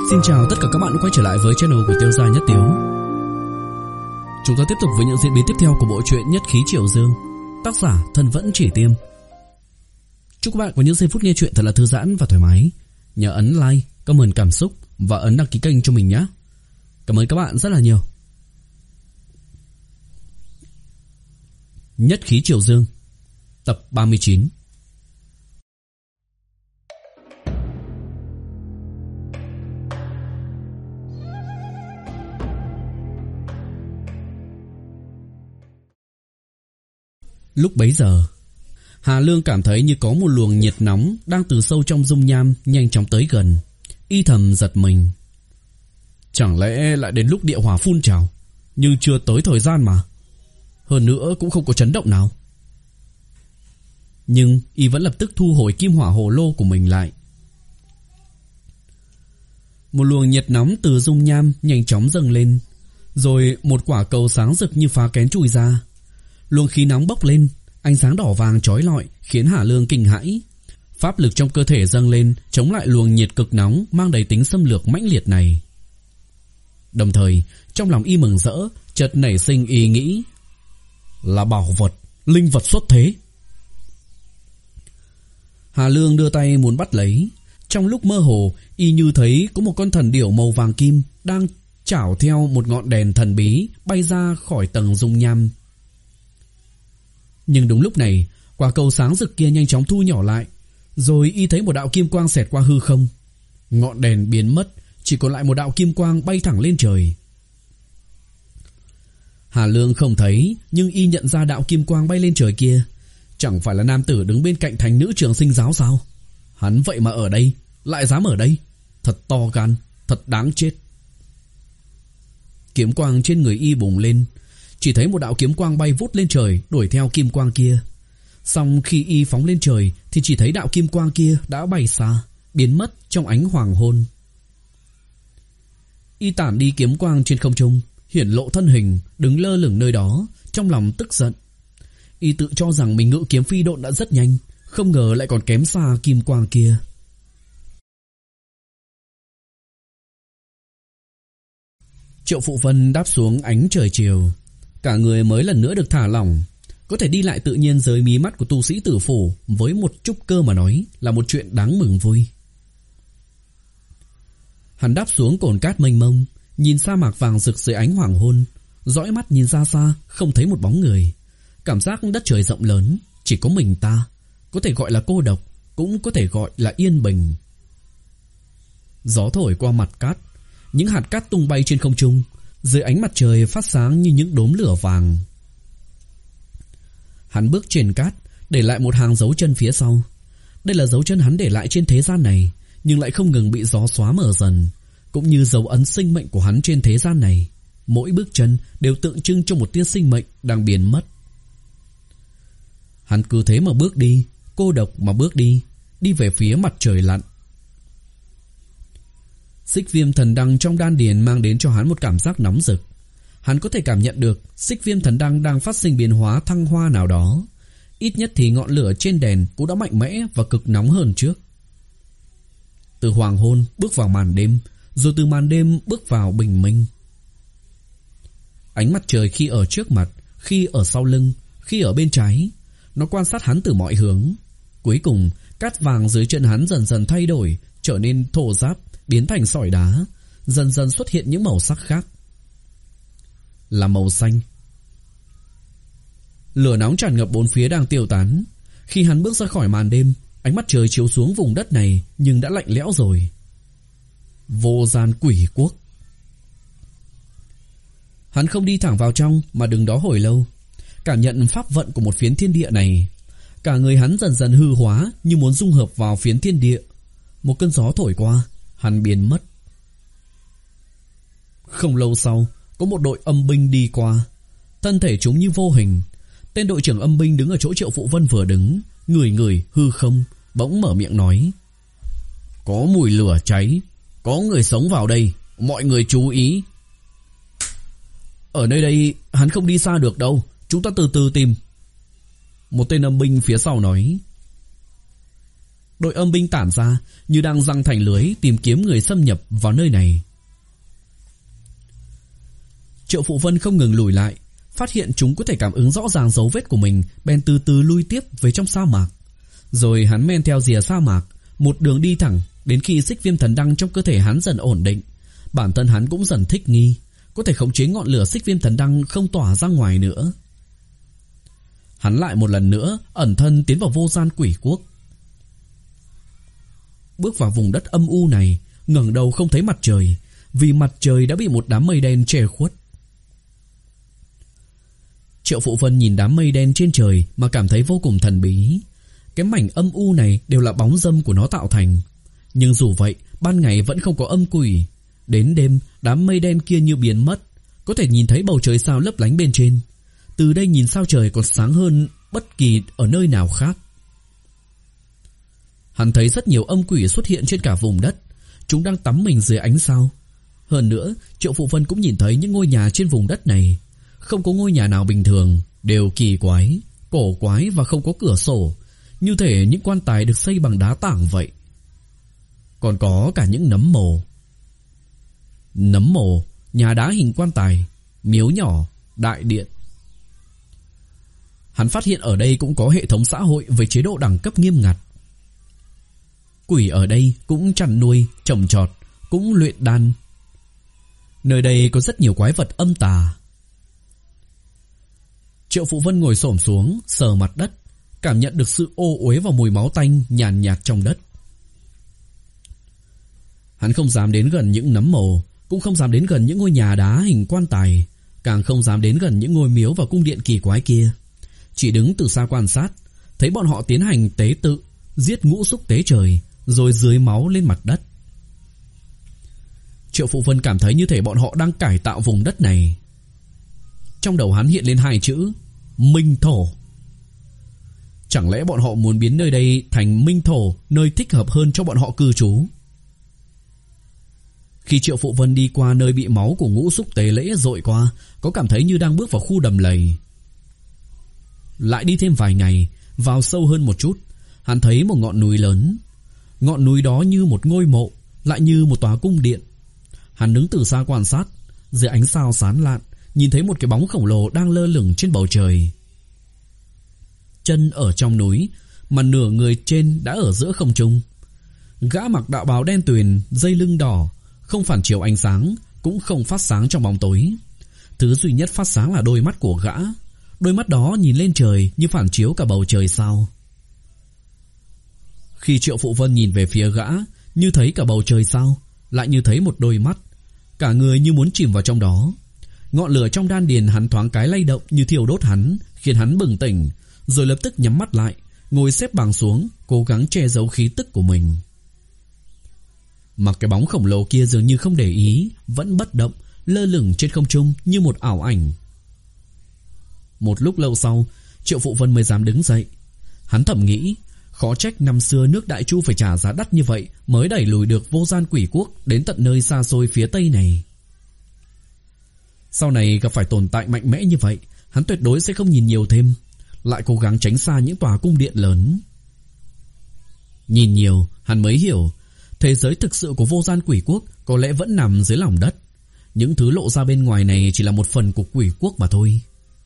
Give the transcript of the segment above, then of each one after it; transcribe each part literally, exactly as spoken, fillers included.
Xin chào tất cả các bạn đã quay trở lại với channel của Tiêu Gia Nhất Tiếu. Chúng ta tiếp tục với những diễn biến tiếp theo của bộ truyện Nhất Khí Triệu Dương, tác giả Thân Vẫn Chỉ Tiêm. Chúc các bạn có những giây phút nghe truyện thật là thư giãn và thoải mái. Nhớ ấn like, comment cảm xúc và ấn đăng ký kênh cho mình nhé. Cảm ơn các bạn rất là nhiều. Nhất Khí Triệu Dương, tập ba mươi chín. Lúc bấy giờ, Hà Lương cảm thấy như có một luồng nhiệt nóng đang từ sâu trong dung nham nhanh chóng tới gần. Y thầm giật mình. Chẳng lẽ lại đến lúc địa hỏa phun trào, nhưng chưa tới thời gian mà. Hơn nữa cũng không có chấn động nào. Nhưng y vẫn lập tức thu hồi kim hỏa hồ lô của mình lại. Một luồng nhiệt nóng từ dung nham nhanh chóng dâng lên, rồi một quả cầu sáng rực như phá kén chui ra. Luồng khí nóng bốc lên, ánh sáng đỏ vàng chói lọi khiến Hà Lương kinh hãi. Pháp lực trong cơ thể dâng lên chống lại luồng nhiệt cực nóng mang đầy tính xâm lược mãnh liệt này. Đồng thời, trong lòng y mừng rỡ, chợt nảy sinh ý nghĩ là bảo vật, linh vật xuất thế. Hà Lương đưa tay muốn bắt lấy. Trong lúc mơ hồ, y như thấy có một con thần điểu màu vàng kim đang chảo theo một ngọn đèn thần bí bay ra khỏi tầng dung nham. Nhưng đúng lúc này, quả cầu sáng rực kia nhanh chóng thu nhỏ lại, rồi y thấy một đạo kim quang xẹt qua hư không. Ngọn đèn biến mất, chỉ còn lại một đạo kim quang bay thẳng lên trời. Hà Lương không thấy, nhưng y nhận ra đạo kim quang bay lên trời kia chẳng phải là nam tử đứng bên cạnh thánh nữ Trường Sinh giáo sao? Hắn vậy mà ở đây, lại dám ở đây, thật to gan, thật đáng chết. Kiếm quang trên người y bùng lên, chỉ thấy một đạo kiếm quang bay vút lên trời đuổi theo kim quang kia. Xong khi y phóng lên trời thì chỉ thấy đạo kim quang kia đã bay xa, biến mất trong ánh hoàng hôn. Y tản đi kiếm quang trên không trung, hiển lộ thân hình đứng lơ lửng nơi đó, trong lòng tức giận. Y tự cho rằng mình ngự kiếm phi độn đã rất nhanh, không ngờ lại còn kém xa kim quang kia. Triệu Phụ Vân đáp xuống ánh trời chiều, cả người mới lần nữa được thả lỏng, có thể đi lại tự nhiên dưới mí mắt của tu sĩ tử phủ với một chút cơ mà nói là một chuyện đáng mừng vui. Hắn đáp xuống cồn cát mênh mông, nhìn sa mạc vàng rực dưới ánh hoàng hôn, dõi mắt nhìn ra xa không thấy một bóng người. Cảm giác đất trời rộng lớn, chỉ có mình ta, có thể gọi là cô độc, cũng có thể gọi là yên bình. Gió thổi qua mặt cát, những hạt cát tung bay trên không trung, dưới ánh mặt trời phát sáng như những đốm lửa vàng. Hắn bước trên cát, để lại một hàng dấu chân phía sau. Đây là dấu chân hắn để lại trên thế gian này, nhưng lại không ngừng bị gió xóa mờ dần, cũng như dấu ấn sinh mệnh của hắn trên thế gian này. Mỗi bước chân đều tượng trưng cho một tia sinh mệnh đang biến mất. Hắn cứ thế mà bước đi, cô độc mà bước đi, đi về phía mặt trời lặn. Xích viêm thần đăng trong đan điền mang đến cho hắn một cảm giác nóng rực. Hắn có thể cảm nhận được xích viêm thần đăng đang phát sinh biến hóa thăng hoa nào đó. Ít nhất thì ngọn lửa trên đèn cũng đã mạnh mẽ và cực nóng hơn trước. Từ hoàng hôn bước vào màn đêm, rồi từ màn đêm bước vào bình minh. Ánh mặt trời khi ở trước mặt, khi ở sau lưng, khi ở bên trái, nó quan sát hắn từ mọi hướng. Cuối cùng, cát vàng dưới chân hắn dần dần thay đổi, trở nên thô ráp, biến thành sỏi đá, dần dần xuất hiện những màu sắc khác. Là màu xanh. Lửa nóng tràn ngập bốn phía đang tiêu tán. Khi hắn bước ra khỏi màn đêm, ánh mặt trời chiếu xuống vùng đất này nhưng đã lạnh lẽo rồi. Vô gian quỷ quốc. Hắn không đi thẳng vào trong mà đứng đó hồi lâu, cảm nhận pháp vận của một phiến thiên địa này. Cả người hắn dần dần hư hóa, như muốn dung hợp vào phiến thiên địa. Một cơn gió thổi qua, hắn biến mất. Không lâu sau, có một đội âm binh đi qua. Thân thể chúng như vô hình. Tên đội trưởng âm binh đứng ở chỗ Triệu Phụ Vân vừa đứng, ngửi ngửi hư không, bỗng mở miệng nói: "Có mùi lửa cháy, có người sống vào đây, mọi người chú ý." "Ở nơi đây hắn không đi xa được đâu, chúng ta từ từ tìm." Một tên âm binh phía sau nói. đội âm binh tản ra như đang giăng thành lưới tìm kiếm người xâm nhập vào nơi này. Triệu Phụ Vân không ngừng lùi lại, phát hiện chúng có thể cảm ứng rõ ràng dấu vết của mình, bèn từ từ lui tiếp về trong sa mạc. Rồi hắn men theo rìa sa mạc, một đường đi thẳng đến khi xích viêm thần đăng trong cơ thể hắn dần ổn định. Bản thân hắn cũng dần thích nghi, có thể khống chế ngọn lửa xích viêm thần đăng không tỏa ra ngoài nữa. Hắn lại một lần nữa ẩn thân tiến vào vô gian quỷ quốc. Bước vào vùng đất âm u này, ngẩng đầu không thấy mặt trời, vì mặt trời đã bị một đám mây đen che khuất. Triệu Phụ Vân nhìn đám mây đen trên trời mà cảm thấy vô cùng thần bí. Cái mảnh âm u này đều là bóng dâm của nó tạo thành. Nhưng dù vậy, ban ngày vẫn không có âm quỷ. Đến đêm, đám mây đen kia như biến mất, có thể nhìn thấy bầu trời sao lấp lánh bên trên. Từ đây nhìn sao trời còn sáng hơn bất kỳ ở nơi nào khác. Hắn thấy rất nhiều âm quỷ xuất hiện trên cả vùng đất. Chúng đang tắm mình dưới ánh sao. Hơn nữa, Triệu Phụ Vân cũng nhìn thấy những ngôi nhà trên vùng đất này. Không có ngôi nhà nào bình thường, đều kỳ quái, cổ quái và không có cửa sổ, như thể những quan tài được xây bằng đá tảng vậy. Còn có cả những nấm mồ. Nấm mồ, nhà đá hình quan tài, miếu nhỏ, đại điện. Hắn phát hiện ở đây cũng có hệ thống xã hội với chế độ đẳng cấp nghiêm ngặt. Quỷ ở đây cũng chăn nuôi, trồng trọt, cũng luyện đan. Nơi đây có rất nhiều quái vật âm tà. Triệu Phụ Vân ngồi xổm xuống, sờ mặt đất, cảm nhận được sự ô uế và mùi máu tanh nhàn nhạt trong đất. Hắn không dám đến gần những nấm mồ, cũng không dám đến gần những ngôi nhà đá hình quan tài, càng không dám đến gần những ngôi miếu và cung điện kỳ quái kia. Chỉ đứng từ xa quan sát, thấy bọn họ tiến hành tế tự, giết ngũ xúc tế trời, rồi rưới máu lên mặt đất. Triệu Phụ Vân cảm thấy như thể bọn họ đang cải tạo vùng đất này. Trong đầu hắn hiện lên hai chữ Minh Thổ. Chẳng lẽ bọn họ muốn biến nơi đây thành Minh Thổ, nơi thích hợp hơn cho bọn họ cư trú? Khi Triệu Phụ Vân đi qua nơi bị máu của ngũ xúc tế lễ dội qua, có cảm thấy như đang bước vào khu đầm lầy. Lại đi thêm vài ngày, vào sâu hơn một chút, hắn thấy một ngọn núi lớn. Ngọn núi đó như một ngôi mộ, lại như một tòa cung điện. Hắn đứng từ xa quan sát, dưới ánh sao sáng lạn, nhìn thấy một cái bóng khổng lồ đang lơ lửng trên bầu trời. Chân ở trong núi, mà nửa người trên đã ở giữa không trung. Gã mặc đạo bào đen tuyền, dây lưng đỏ, không phản chiếu ánh sáng, cũng không phát sáng trong bóng tối. Thứ duy nhất phát sáng là đôi mắt của gã. Đôi mắt đó nhìn lên trời như phản chiếu cả bầu trời sao. Khi Triệu Phụ Vân nhìn về phía gã, như thấy cả bầu trời sao, lại như thấy một đôi mắt, cả người như muốn chìm vào trong đó. Ngọn lửa trong đan điền hắn thoáng cái lay động như thiêu đốt hắn, khiến hắn bừng tỉnh, rồi lập tức nhắm mắt lại, ngồi xếp bằng xuống, cố gắng che giấu khí tức của mình. Mặc cái bóng khổng lồ kia dường như không để ý, vẫn bất động, lơ lửng trên không trung như một ảo ảnh. Một lúc lâu sau, Triệu Phụ Vân mới dám đứng dậy. Hắn thầm nghĩ, khó trách năm xưa nước Đại Chu phải trả giá đắt như vậy mới đẩy lùi được vô gian quỷ quốc đến tận nơi xa xôi phía tây này. Sau này gặp phải tồn tại mạnh mẽ như vậy, hắn tuyệt đối sẽ không nhìn nhiều thêm, lại cố gắng tránh xa những tòa cung điện lớn. Nhìn nhiều, hắn mới hiểu, thế giới thực sự của vô gian quỷ quốc có lẽ vẫn nằm dưới lòng đất. Những thứ lộ ra bên ngoài này chỉ là một phần của quỷ quốc mà thôi.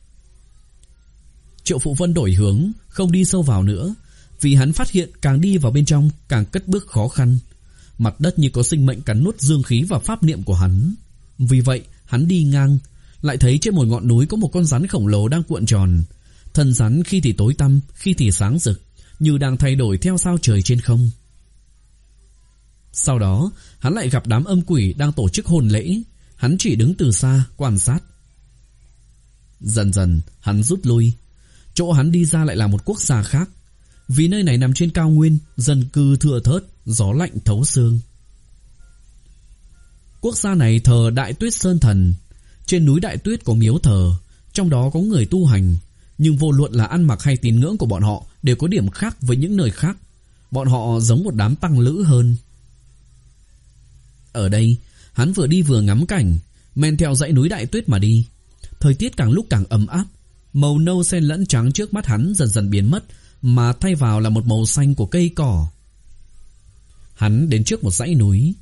Triệu Phụ Vân đổi hướng, không đi sâu vào nữa, vì hắn phát hiện càng đi vào bên trong càng cất bước khó khăn. Mặt đất như có sinh mệnh cắn nuốt dương khí và pháp niệm của hắn. Vì vậy hắn đi ngang, lại thấy trên một ngọn núi có một con rắn khổng lồ đang cuộn tròn. Thân rắn khi thì tối tăm, khi thì sáng rực, như đang thay đổi theo sao trời trên không. Sau đó hắn lại gặp đám âm quỷ đang tổ chức hôn lễ. Hắn chỉ đứng từ xa quan sát. Dần dần hắn rút lui. Chỗ hắn đi ra lại là một quốc gia khác, vì nơi này nằm trên cao nguyên, dân cư thưa thớt, gió lạnh thấu xương. Quốc gia này thờ Đại Tuyết Sơn Thần. Trên núi Đại Tuyết có miếu thờ, trong đó có người tu hành, nhưng vô luận là ăn mặc hay tín ngưỡng của bọn họ đều có điểm khác với những nơi khác. Bọn họ giống một đám tăng lữ hơn. Ở đây, hắn vừa đi vừa ngắm cảnh, men theo dãy núi Đại Tuyết mà đi. Thời tiết càng lúc càng ấm áp, màu nâu xen lẫn trắng trước mắt hắn dần dần biến mất, mà thay vào là một màu xanh của cây cỏ. Hắn đến trước một dãy núi.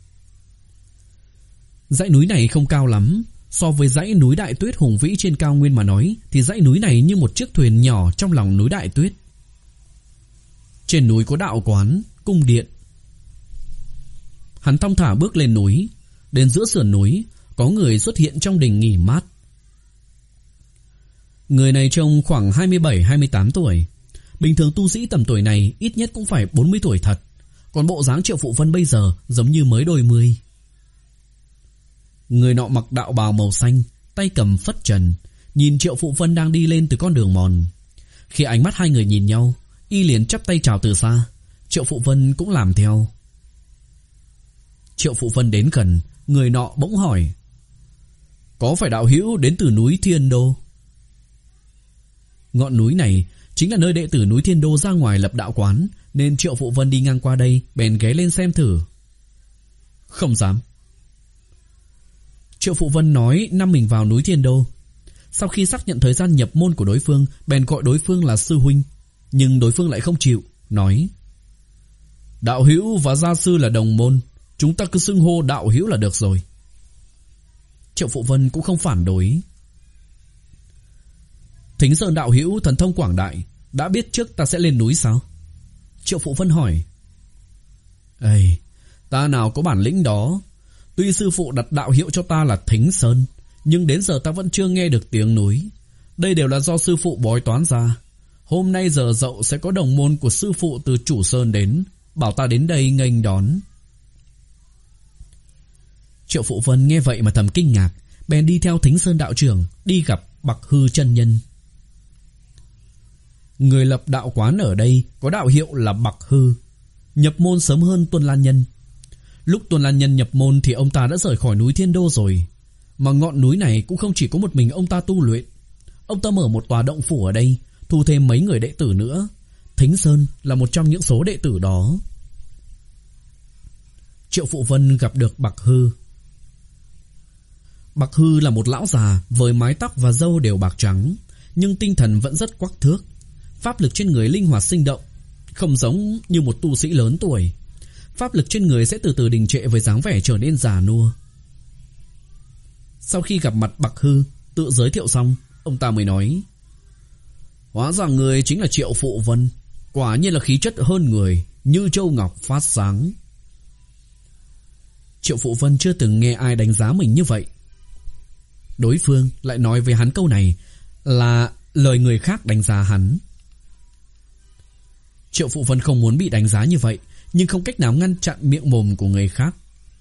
Dãy núi này không cao lắm. So với dãy núi Đại Tuyết hùng vĩ trên cao nguyên mà nói, thì dãy núi này như một chiếc thuyền nhỏ trong lòng núi Đại Tuyết. Trên núi có đạo quán, cung điện. Hắn thong thả bước lên núi. Đến giữa sườn núi, có người xuất hiện trong đình nghỉ mát. Người này trông khoảng hai mươi bảy hai mươi tám tuổi. Bình thường tu sĩ tầm tuổi này ít nhất cũng phải bốn mươi tuổi thật. Còn bộ dáng Triệu Phụ Vân bây giờ giống như mới đôi mươi. Người nọ mặc đạo bào màu xanh, tay cầm phất trần, nhìn Triệu Phụ Vân đang đi lên từ con đường mòn. Khi ánh mắt hai người nhìn nhau, y liền chắp tay chào từ xa. Triệu Phụ Vân cũng làm theo. Triệu Phụ Vân đến gần, người nọ bỗng hỏi: có phải đạo hữu đến từ núi Thiên Đô? Ngọn núi này chính là nơi đệ tử núi Thiên Đô ra ngoài lập đạo quán, nên Triệu Phụ Vân đi ngang qua đây bèn ghé lên xem thử. Không dám. Triệu Phụ Vân nói năm mình vào núi Thiên Đô. Sau khi xác nhận thời gian nhập môn của đối phương, bèn gọi đối phương là sư huynh. Nhưng đối phương lại không chịu, nói: đạo hữu và gia sư là đồng môn, chúng ta cứ xưng hô đạo hữu là được rồi. Triệu Phụ Vân cũng không phản đối. Thính Sơn đạo hữu thần thông quảng đại, đã biết trước ta sẽ lên núi sao? Triệu Phụ Vân hỏi. Ây, ta nào có bản lĩnh đó. Tuy sư phụ đặt đạo hiệu cho ta là Thính Sơn, nhưng đến giờ ta vẫn chưa nghe được tiếng núi. Đây đều là do sư phụ bói toán ra. Hôm nay giờ dậu sẽ có đồng môn của sư phụ từ Chủ Sơn đến, bảo ta đến đây nghênh đón. Triệu Phụ Vân nghe vậy mà thầm kinh ngạc, bèn đi theo Thính Sơn đạo trưởng đi gặp Bạc Hư chân nhân. Người lập đạo quán ở đây có đạo hiệu là Bạc Hư, nhập môn sớm hơn Tuân Lan Nhân. Lúc Tuân Lan Nhân nhập môn thì ông ta đã rời khỏi núi Thiên Đô rồi. Mà ngọn núi này cũng không chỉ có một mình ông ta tu luyện. Ông ta mở một tòa động phủ ở đây, thu thêm mấy người đệ tử nữa. Thính Sơn là một trong những số đệ tử đó. Triệu Phụ Vân gặp được Bạc Hư. Bạc Hư là một lão già với mái tóc và râu đều bạc trắng, nhưng tinh thần vẫn rất quắc thước. Pháp lực trên người linh hoạt sinh động, không giống như một tu sĩ lớn tuổi. Pháp lực trên người sẽ từ từ đình trệ với dáng vẻ trở nên già nua. Sau khi gặp mặt Bạc Hư, tự giới thiệu xong, ông ta mới nói: hóa ra người chính là Triệu Phụ Vân, quả nhiên là khí chất hơn người, như châu ngọc phát sáng. Triệu Phụ Vân chưa từng nghe ai đánh giá mình như vậy. Đối phương lại nói với hắn câu này là lời người khác đánh giá hắn. Triệu Phụ Vân không muốn bị đánh giá như vậy, nhưng không cách nào ngăn chặn miệng mồm của người khác.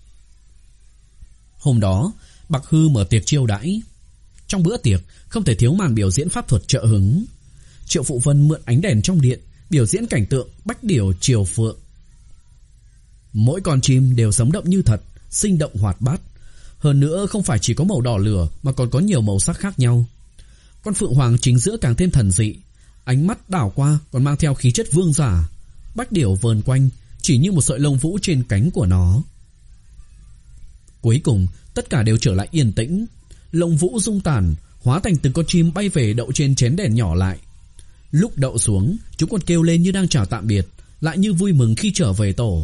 Hôm đó, Bạc Hư mở tiệc chiêu đãi. Trong bữa tiệc không thể thiếu màn biểu diễn pháp thuật trợ hứng. Triệu Phụ Vân mượn ánh đèn trong điện biểu diễn cảnh tượng bách điểu triều phượng. Mỗi con chim đều sống động như thật, sinh động hoạt bát. Hơn nữa không phải chỉ có màu đỏ lửa mà còn có nhiều màu sắc khác nhau. Con phượng hoàng chính giữa càng thêm thần dị, ánh mắt đảo qua còn mang theo khí chất vương giả. Bách điểu vờn quanh chỉ như một sợi lông vũ trên cánh của nó. Cuối cùng tất cả đều trở lại yên tĩnh. Lông vũ rung tàn, hóa thành từng con chim bay về đậu trên chén đèn nhỏ lại. Lúc đậu xuống, chúng còn kêu lên như đang chào tạm biệt, lại như vui mừng khi trở về tổ.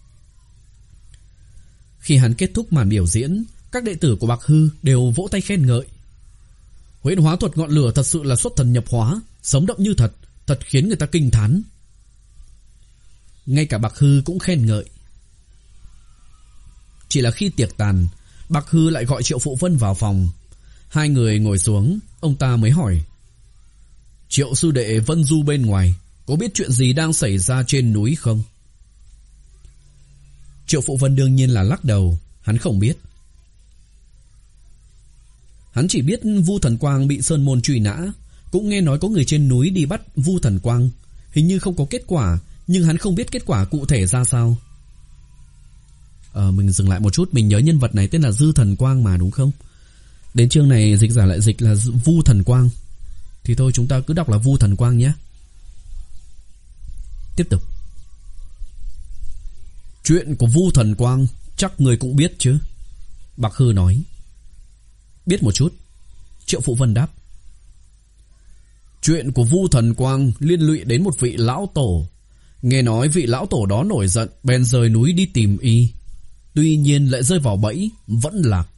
Khi hắn kết thúc màn biểu diễn, các đệ tử của Bạc Hư đều vỗ tay khen ngợi. Huyễn hóa thuật ngọn lửa thật sự là xuất thần nhập hóa, sống động như thật, thật khiến người ta kinh thán. Ngay cả Bạc Hư cũng khen ngợi. Chỉ là khi tiệc tàn, Bạc Hư lại gọi Triệu Phụ Vân vào phòng. Hai người ngồi xuống, ông ta mới hỏi: Triệu sư đệ Vân Du bên ngoài, có biết chuyện gì đang xảy ra trên núi không? Triệu Phụ Vân đương nhiên là lắc đầu, hắn không biết. Hắn chỉ biết Vu Thần Quang bị Sơn Môn truy nã, cũng nghe nói có người trên núi đi bắt Vu Thần Quang, hình như không có kết quả, nhưng hắn không biết kết quả cụ thể ra sao. Ờ, mình dừng lại một chút, mình nhớ nhân vật này tên là Dư Thần Quang mà, đúng không? Đến chương này dịch giả lại dịch là Vu Thần Quang, thì thôi chúng ta cứ đọc là Vu Thần Quang nhé. Tiếp tục. Chuyện của Vu Thần Quang chắc người cũng biết chứ? Bạc Hư nói. Biết một chút. Triệu Phụ Vân đáp. Chuyện của Vu Thần Quang liên lụy đến một vị lão tổ. Nghe nói vị lão tổ đó nổi giận, bèn rời núi đi tìm y. Tuy nhiên lại rơi vào bẫy, vẫn lạc.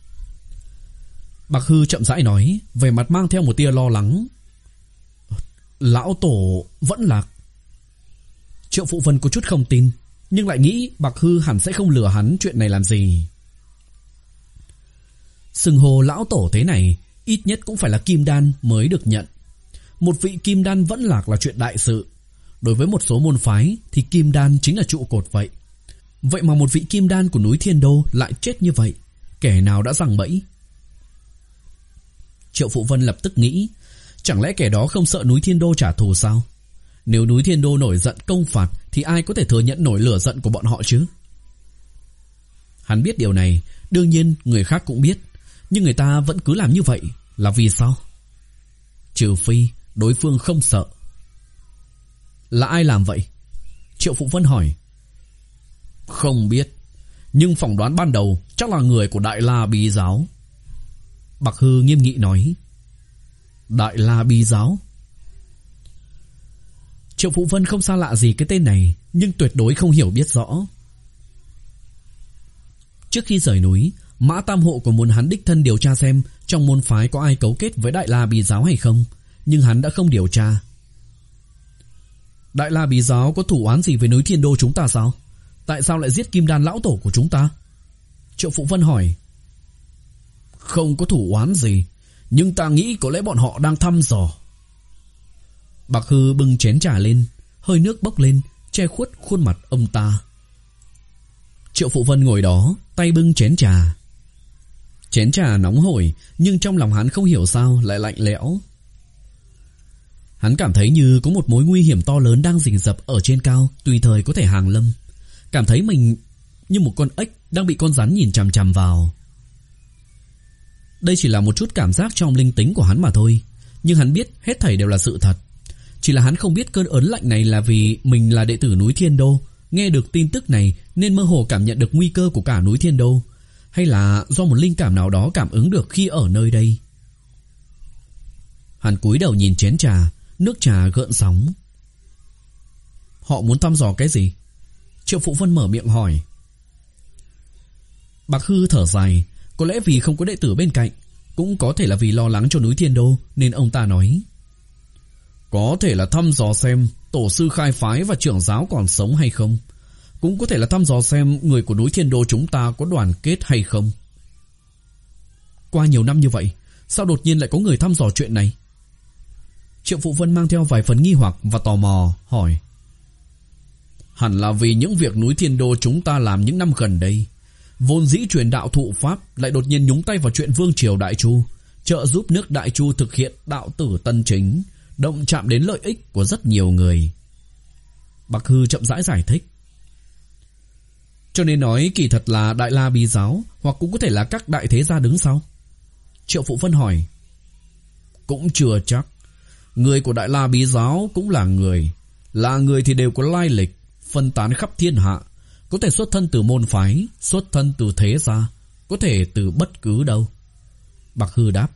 Bạc Hư chậm rãi nói, vẻ mặt mang theo một tia lo lắng. Lão tổ vẫn lạc. Triệu Phụ Vân có chút không tin, nhưng lại nghĩ Bạc Hư hẳn sẽ không lừa hắn chuyện này làm gì. Xưng hô lão tổ thế này, ít nhất cũng phải là kim đan mới được nhận. Một vị kim đan vẫn lạc là chuyện đại sự. Đối với một số môn phái thì kim đan chính là trụ cột vậy. Vậy mà một vị kim đan của núi Thiên Đô lại chết như vậy, kẻ nào đã giăng bẫy? Triệu Phụ Vân lập tức nghĩ, chẳng lẽ kẻ đó không sợ núi Thiên Đô trả thù sao? Nếu núi Thiên Đô nổi giận công phạt thì ai có thể thừa nhận nổi lửa giận của bọn họ chứ? Hắn biết điều này, đương nhiên người khác cũng biết, nhưng người ta vẫn cứ làm như vậy là vì sao? Trừ phi đối phương không sợ. Là ai làm vậy? Triệu Phụ Vân hỏi. Không biết, nhưng phỏng đoán ban đầu chắc là người của Đại La Bí Giáo. Bạc Hư nghiêm nghị nói. Đại La Bí Giáo? Triệu Phụ Vân không xa lạ gì cái tên này, nhưng tuyệt đối không hiểu biết rõ. Trước khi rời núi, Mã Tam Hộ còn muốn hắn đích thân điều tra xem trong môn phái có ai cấu kết với Đại La Bí Giáo hay không, nhưng hắn đã không điều tra. Đại La Bí Giáo có thủ oán gì với núi Thiên Đô chúng ta sao? Tại sao lại giết Kim Đan lão tổ của chúng ta? Triệu Phụ Vân hỏi. Không có thủ oán gì, nhưng ta nghĩ có lẽ bọn họ đang thăm dò. Bạc Hư bưng chén trà lên, hơi nước bốc lên, che khuất khuôn mặt ông ta. Triệu Phụ Vân ngồi đó, tay bưng chén trà. Chén trà nóng hổi, nhưng trong lòng hắn không hiểu sao lại lạnh lẽo. Hắn cảm thấy như có một mối nguy hiểm to lớn đang rình rập ở trên cao, tùy thời có thể hàng lâm. Cảm thấy mình như một con ếch đang bị con rắn nhìn chằm chằm vào. Đây chỉ là một chút cảm giác trong linh tính của hắn mà thôi, nhưng hắn biết hết thảy đều là sự thật. Chỉ là hắn không biết cơn ớn lạnh này là vì mình là đệ tử núi Thiên Đô, nghe được tin tức này nên mơ hồ cảm nhận được nguy cơ của cả núi Thiên Đô, hay là do một linh cảm nào đó cảm ứng được khi ở nơi đây. Hắn cúi đầu nhìn chén trà, nước trà gợn sóng. Họ muốn thăm dò cái gì? Triệu Phụ Vân mở miệng hỏi. Bạc Hư thở dài, có lẽ vì không có đệ tử bên cạnh, cũng có thể là vì lo lắng cho núi Thiên Đô, nên ông ta nói. Có thể là thăm dò xem tổ sư khai phái và trưởng giáo còn sống hay không, cũng có thể là thăm dò xem người của núi Thiên Đô chúng ta có đoàn kết hay không. Qua nhiều năm như vậy, sao đột nhiên lại có người thăm dò chuyện này? Triệu Phụ Vân mang theo vài phần nghi hoặc và tò mò hỏi. Hẳn là vì những việc núi Thiên Đô chúng ta làm những năm gần đây. Vốn dĩ truyền đạo thụ pháp lại đột nhiên nhúng tay vào chuyện Vương Triều Đại Chu, trợ giúp nước Đại Chu thực hiện đạo tử tân chính, động chạm đến lợi ích của rất nhiều người. Bạc Hư chậm rãi giải thích. Cho nên nói kỳ thật là Đại La Bí Giáo, hoặc cũng có thể là các đại thế gia đứng sau. Triệu Phụ Vân hỏi. Cũng chưa chắc. Người của Đại La Bí Giáo cũng là người. Là người thì đều có lai lịch, phân tán khắp thiên hạ. Có thể xuất thân từ môn phái, xuất thân từ thế gia, có thể từ bất cứ đâu. Bạc Hư đáp.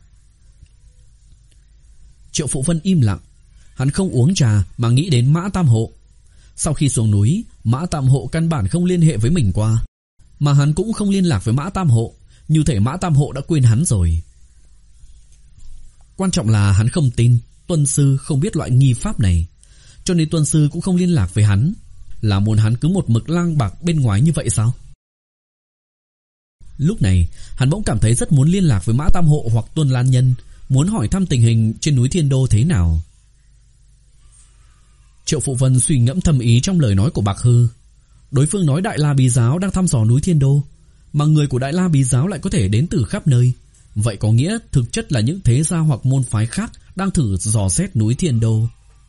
Triệu Phụ Vân im lặng. Hắn không uống trà mà nghĩ đến Mã Tam Hộ. Sau khi xuống núi, Mã Tam Hộ căn bản không liên hệ với mình qua, mà hắn cũng không liên lạc với Mã Tam Hộ, như thể Mã Tam Hộ đã quên hắn rồi. Quan trọng là hắn không tin Tuân Sư không biết loại nghi pháp này, cho nên Tuân Sư cũng không liên lạc với hắn. Là muốn hắn cứ một mực lang bạc bên ngoài như vậy sao? Lúc này hắn bỗng cảm thấy rất muốn liên lạc với Mã Tam Hộ hoặc Tuân Lan Nhân, muốn hỏi thăm tình hình trên núi Thiên Đô thế nào. Triệu Phụ Vân suy ngẫm thầm ý trong lời nói của Bạc Hư. Đối phương nói Đại La Bí Giáo đang thăm dò núi Thiên Đô, mà người của Đại La Bí Giáo lại có thể đến từ khắp nơi. Vậy có nghĩa thực chất là những thế gia hoặc môn phái khác đang thử dò xét núi Thiên Đô.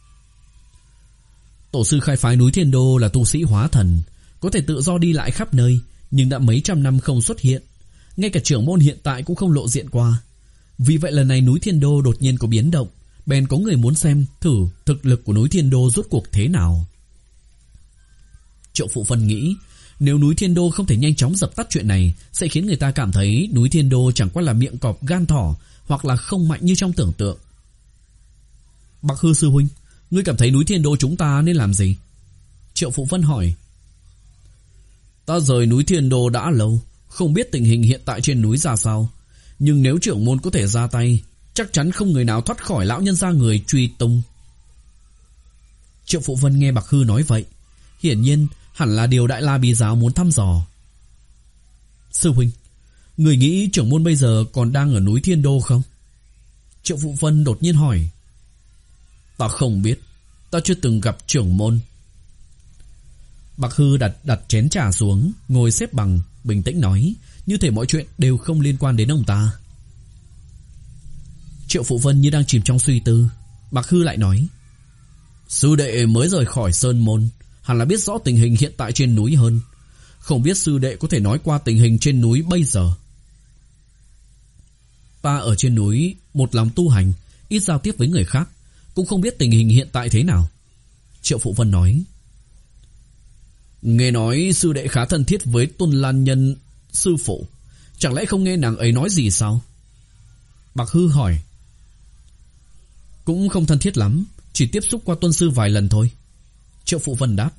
Tổ sư khai phái núi Thiên Đô là tu sĩ hóa thần, có thể tự do đi lại khắp nơi, nhưng đã mấy trăm năm không xuất hiện. Ngay cả trưởng môn hiện tại cũng không lộ diện qua. Vì vậy lần này núi Thiên Đô đột nhiên có biến động, bèn có người muốn xem thử thực lực của núi Thiên Đô rốt cuộc thế nào. Triệu Phụ Vân nghĩ, nếu núi Thiên Đô không thể nhanh chóng dập tắt chuyện này, sẽ khiến người ta cảm thấy núi Thiên Đô chẳng qua là miệng cọp gan thỏ, hoặc là không mạnh như trong tưởng tượng. Bạc Hư sư huynh, ngươi cảm thấy núi Thiên Đô chúng ta nên làm gì? Triệu Phụ Vân hỏi. Ta rời núi Thiên Đô đã lâu, không biết tình hình hiện tại trên núi ra sao. Nhưng nếu trưởng môn có thể ra tay, chắc chắn không người nào thoát khỏi lão nhân gia người truy tung. Triệu Phụ Vân nghe Bạc Hư nói vậy, hiển nhiên hẳn là điều Đại La Bí Giáo muốn thăm dò. Sư huynh, người nghĩ trưởng môn bây giờ còn đang ở núi Thiên Đô không? Triệu Phụ Vân đột nhiên hỏi. Ta không biết, ta chưa từng gặp trưởng môn. Bạc Hư đặt đặt chén trà xuống, ngồi xếp bằng, bình tĩnh nói, như thể mọi chuyện đều không liên quan đến ông ta. Triệu Phụ Vân như đang chìm trong suy tư. Bạc Hư lại nói, sư đệ mới rời khỏi Sơn Môn, hẳn là biết rõ tình hình hiện tại trên núi hơn. Không biết sư đệ có thể nói qua tình hình trên núi bây giờ. Ta ở trên núi một lòng tu hành, ít giao tiếp với người khác, cũng không biết tình hình hiện tại thế nào. Triệu Phụ Vân nói. Nghe nói sư đệ khá thân thiết với Tuân Lan Nhân sư phụ, chẳng lẽ không nghe nàng ấy nói gì sao? Bạc Hư hỏi. Cũng không thân thiết lắm, chỉ tiếp xúc qua Tuân sư vài lần thôi. Triệu Phụ Vân đáp.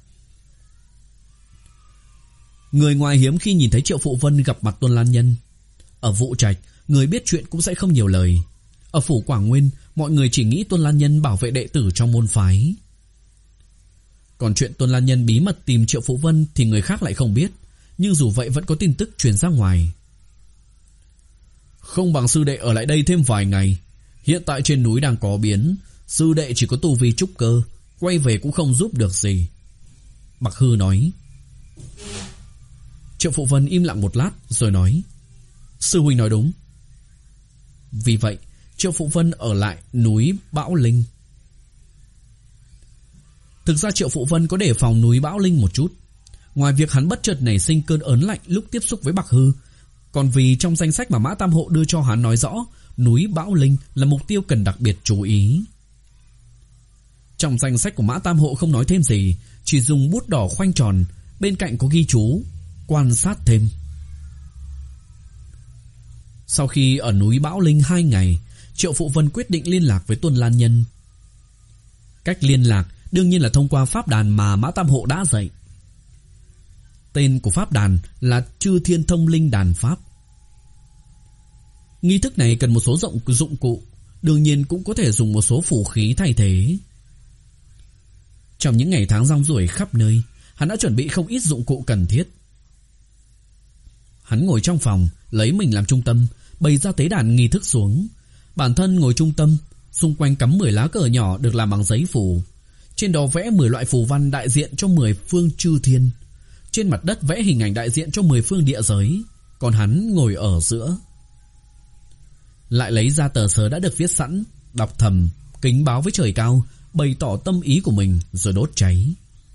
Người ngoài hiếm khi nhìn thấy Triệu Phụ Vân gặp mặt Tuân Lan Nhân. Ở Vũ Trạch, người biết chuyện cũng sẽ không nhiều lời. Ở phủ Quảng Nguyên, mọi người chỉ nghĩ Tuân Lan Nhân bảo vệ đệ tử trong môn phái. Còn chuyện Tuân Lan Nhân bí mật tìm Triệu Phụ Vân thì người khác lại không biết, nhưng dù vậy vẫn có tin tức truyền ra ngoài. Không bằng sư đệ ở lại đây thêm vài ngày. Hiện tại trên núi đang có biến, sư đệ chỉ có tu vi trúc cơ, quay về cũng không giúp được gì. Bạc Hư nói. Triệu Phụ Vân im lặng một lát rồi nói, sư huynh nói đúng. Vì vậy Triệu Phụ Vân ở lại núi Bão Linh. Thực ra Triệu Phụ Vân có đề phòng núi Bão Linh một chút. Ngoài việc hắn bất chợt nảy sinh cơn ớn lạnh lúc tiếp xúc với Bạc Hư, còn vì trong danh sách mà Mã Tam Hộ đưa cho hắn nói rõ núi Bão Linh là mục tiêu cần đặc biệt chú ý. Trong danh sách của Mã Tam Hộ không nói thêm gì, chỉ dùng bút đỏ khoanh tròn, bên cạnh có ghi chú quan sát thêm. Sau khi ở núi Bão Linh hai ngày, Triệu Phụ Vân quyết định liên lạc với Tuân Lan Nhân. Cách liên lạc đương nhiên là thông qua pháp đàn mà Mã Tam Hộ đã dạy. Tên của pháp đàn là Chư Thiên Thông Linh Đàn Pháp. Nghi thức này cần một số dụng, dụng cụ, đương nhiên cũng có thể dùng một số phù khí thay thế. Trong những ngày tháng rong ruổi khắp nơi, hắn đã chuẩn bị không ít dụng cụ cần thiết. Hắn ngồi trong phòng, lấy mình làm trung tâm, bày ra tế đàn nghi thức xuống. Bản thân ngồi trung tâm, xung quanh cắm mười lá cờ nhỏ được làm bằng giấy phù. Trên đó vẽ mười loại phù văn đại diện cho mười phương chư thiên. Trên mặt đất vẽ hình ảnh đại diện cho mười phương địa giới, còn hắn ngồi ở giữa. Lại lấy ra tờ sớ đã được viết sẵn, đọc thầm, kính báo với trời cao, bày tỏ tâm ý của mình rồi đốt cháy.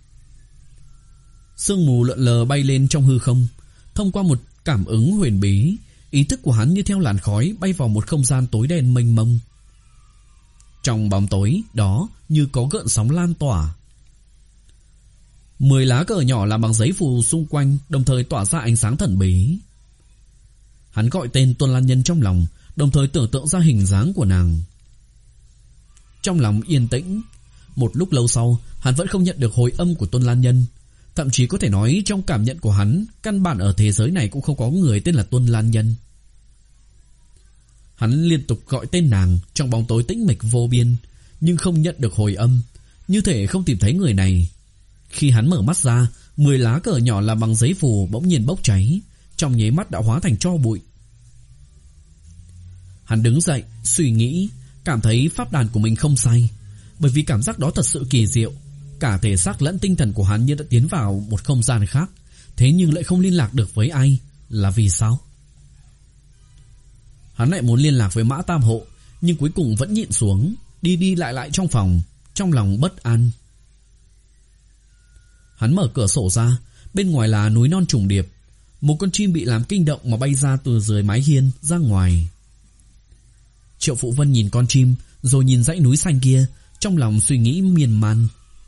Sương mù lượn lờ bay lên trong hư không. Thông qua một cảm ứng huyền bí, ý thức của hắn như theo làn khói bay vào một không gian tối đen mênh mông. Trong bóng tối đó như có gợn sóng lan tỏa. Mười lá cờ nhỏ làm bằng giấy phù xung quanh đồng thời tỏa ra ánh sáng thần bí. Hắn gọi tên Tuân Lan Nhân trong lòng, đồng thời tưởng tượng ra hình dáng của nàng. Trong lòng yên tĩnh, một lúc lâu sau, hắn vẫn không nhận được hồi âm của Tuân Lan Nhân. Thậm chí có thể nói trong cảm nhận của hắn, căn bản ở thế giới này cũng không có người tên là Tuân Lan Nhân. Hắn liên tục gọi tên nàng trong bóng tối tĩnh mịch vô biên, nhưng không nhận được hồi âm, như thể không tìm thấy người này. Khi hắn mở mắt ra, mười lá cờ nhỏ làm bằng giấy phù bỗng nhiên bốc cháy, trong nháy mắt đã hóa thành tro bụi. Hắn đứng dậy, suy nghĩ, cảm thấy pháp đàn của mình không sai, bởi vì cảm giác đó thật sự kỳ diệu. Cả thể xác lẫn tinh thần của hắn như đã tiến vào một không gian khác, thế nhưng lại không liên lạc được với ai. Là vì sao? Hắn lại muốn liên lạc với Mã Tam Hộ, nhưng cuối cùng vẫn nhịn xuống, đi đi lại lại trong phòng, trong lòng bất an. Hắn mở cửa sổ ra, bên ngoài là núi non trùng điệp. Một con chim bị làm kinh động mà bay ra từ dưới mái hiên ra ngoài. Triệu Phụ Vân nhìn con chim, rồi nhìn dãy núi xanh kia, trong lòng suy nghĩ miên man.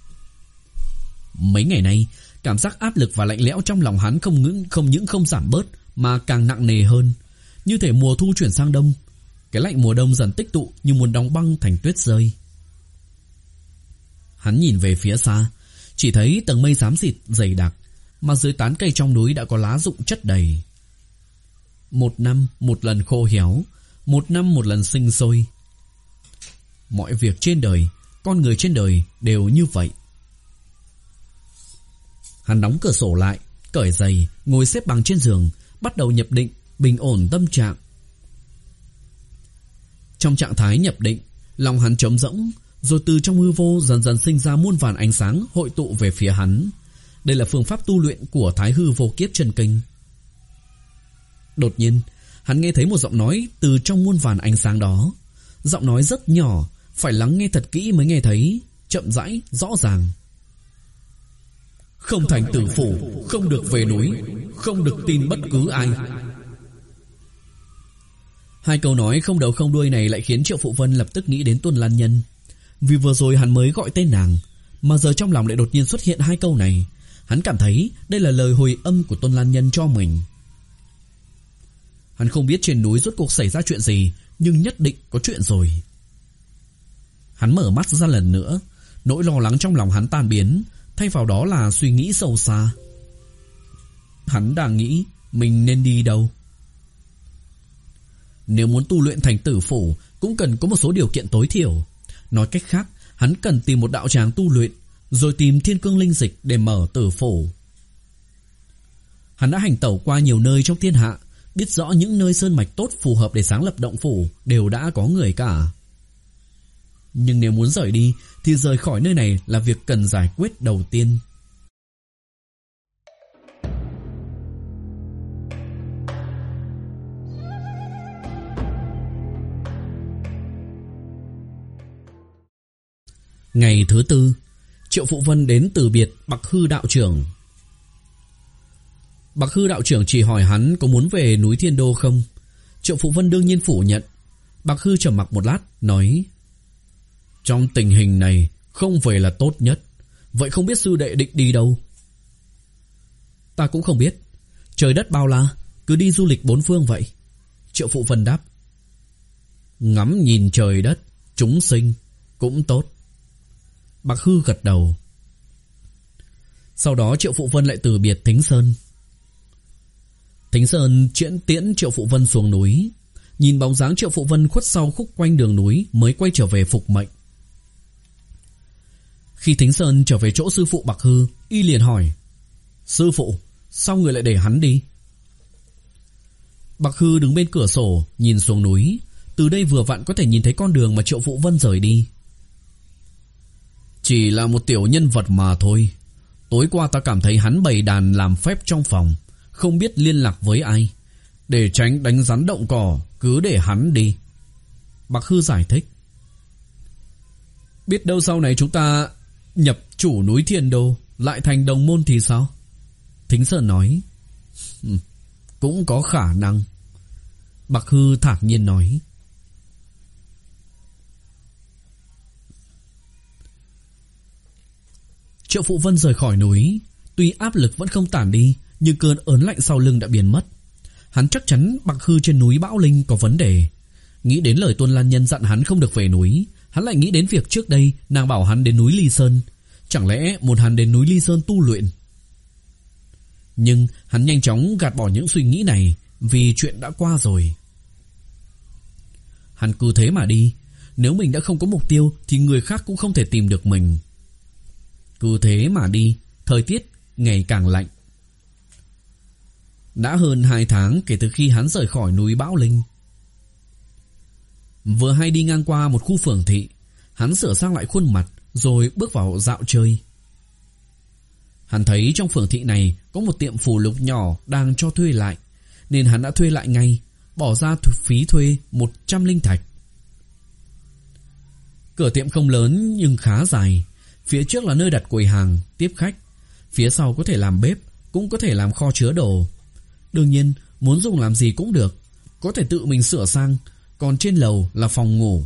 Mấy ngày nay, cảm giác áp lực và lạnh lẽo trong lòng hắn không những không những không giảm bớt mà càng nặng nề hơn, như thể mùa thu chuyển sang đông. Cái lạnh mùa đông dần tích tụ như muốn đóng băng thành tuyết rơi. Hắn nhìn về phía xa, chỉ thấy tầng mây xám xịt dày đặc, mà dưới tán cây trong núi đã có lá rụng chất đầy. Một năm một lần khô héo, một năm một lần sinh sôi. Mọi việc trên đời, con người trên đời đều như vậy. Hắn đóng cửa sổ lại, cởi giày, ngồi xếp bằng trên giường, bắt đầu nhập định, bình ổn tâm trạng. Trong trạng thái nhập định, lòng hắn trống rỗng, rồi từ trong hư vô dần dần sinh ra muôn vàn ánh sáng hội tụ về phía hắn. Đây là phương pháp tu luyện của Thái Hư Vô Kiếp Chân Kinh. Đột nhiên, hắn nghe thấy một giọng nói từ trong muôn vàn ánh sáng đó. Giọng nói rất nhỏ, phải lắng nghe thật kỹ mới nghe thấy, chậm rãi, rõ ràng. Không thành tử phủ, không được về núi, không được tin bất cứ ai. Hai câu nói không đầu không đuôi này lại khiến Triệu Phụ Vân lập tức nghĩ đến Tuân Lan Nhân. Vì vừa rồi hắn mới gọi tên nàng, mà giờ trong lòng lại đột nhiên xuất hiện hai câu này. Hắn cảm thấy đây là lời hồi âm của Tuân Lan Nhân cho mình. Hắn không biết trên núi rốt cuộc xảy ra chuyện gì, nhưng nhất định có chuyện rồi. Hắn mở mắt ra lần nữa, nỗi lo lắng trong lòng hắn tan biến, thay vào đó là suy nghĩ sâu xa. Hắn đang nghĩ mình nên đi đâu. Nếu muốn tu luyện thành tử phủ, cũng cần có một số điều kiện tối thiểu. Nói cách khác, hắn cần tìm một đạo tràng tu luyện, rồi tìm thiên cương linh dịch để mở tử phủ. Hắn đã hành tẩu qua nhiều nơi trong thiên hạ, biết rõ những nơi sơn mạch tốt phù hợp để sáng lập động phủ đều đã có người cả. Nhưng nếu muốn rời đi thì rời khỏi nơi này là việc cần giải quyết đầu tiên. Ngày thứ tư, Triệu Phụ Vân đến từ biệt Bạc Hư đạo trưởng. Bạc Hư đạo trưởng chỉ hỏi hắn có muốn về núi Thiên Đô không. Triệu Phụ Vân đương nhiên phủ nhận. Bạc Hư trầm mặc một lát, nói: trong tình hình này không về là tốt nhất. Vậy không biết sư đệ định đi đâu? Ta cũng không biết. Trời đất bao la, cứ đi du lịch bốn phương vậy. Triệu Phụ Vân đáp: ngắm nhìn trời đất, chúng sinh cũng tốt. Bạc Hư gật đầu. Sau đó Triệu Phụ Vân lại từ biệt Thính Sơn. Thính Sơn tiễn tiễn Triệu Phụ Vân xuống núi. Nhìn bóng dáng Triệu Phụ Vân khuất sau khúc quanh đường núi, mới quay trở về phục mệnh. Khi Thính Sơn trở về chỗ sư phụ Bạc Hư, y liền hỏi: sư phụ, sao người lại để hắn đi? Bạc Hư đứng bên cửa sổ nhìn xuống núi. Từ đây vừa vặn có thể nhìn thấy con đường mà Triệu Phụ Vân rời đi. Chỉ là một tiểu nhân vật mà thôi. Tối qua ta cảm thấy hắn bày đàn làm phép trong phòng, không biết liên lạc với ai. Để tránh đánh rắn động cỏ, cứ để hắn đi. Bạc Hư giải thích: biết đâu sau này chúng ta nhập chủ núi Thiên Đô, lại thành đồng môn thì sao? Thính Sơn nói: cũng có khả năng. Bạc Hư thản nhiên nói. Triệu Phụ Vân rời khỏi núi. Tuy áp lực vẫn không tản đi, nhưng cơn ớn lạnh sau lưng đã biến mất. Hắn chắc chắn Bạc Hư trên núi Bão Linh có vấn đề. Nghĩ đến lời Tuân Lan Nhân dặn hắn không được về núi, hắn lại nghĩ đến việc trước đây nàng bảo hắn đến núi Ly Sơn. Chẳng lẽ muốn hắn đến núi Ly Sơn tu luyện? Nhưng hắn nhanh chóng gạt bỏ những suy nghĩ này, vì chuyện đã qua rồi. Hắn cứ thế mà đi. Nếu mình đã không có mục tiêu thì người khác cũng không thể tìm được mình. Cứ thế mà đi. Thời tiết ngày càng lạnh. Đã hơn hai tháng kể từ khi hắn rời khỏi núi Bão Linh. Vừa hay đi ngang qua một khu phường thị, hắn sửa sang lại khuôn mặt rồi bước vào dạo chơi. Hắn thấy trong phường thị này có một tiệm phù lục nhỏ đang cho thuê lại, nên hắn đã thuê lại ngay, bỏ ra phí thuê một trăm linh thạch. Cửa tiệm không lớn nhưng khá dài. Phía trước là nơi đặt quầy hàng, tiếp khách. Phía sau có thể làm bếp, cũng có thể làm kho chứa đồ. Đương nhiên, muốn dùng làm gì cũng được, có thể tự mình sửa sang. Còn trên lầu là phòng ngủ.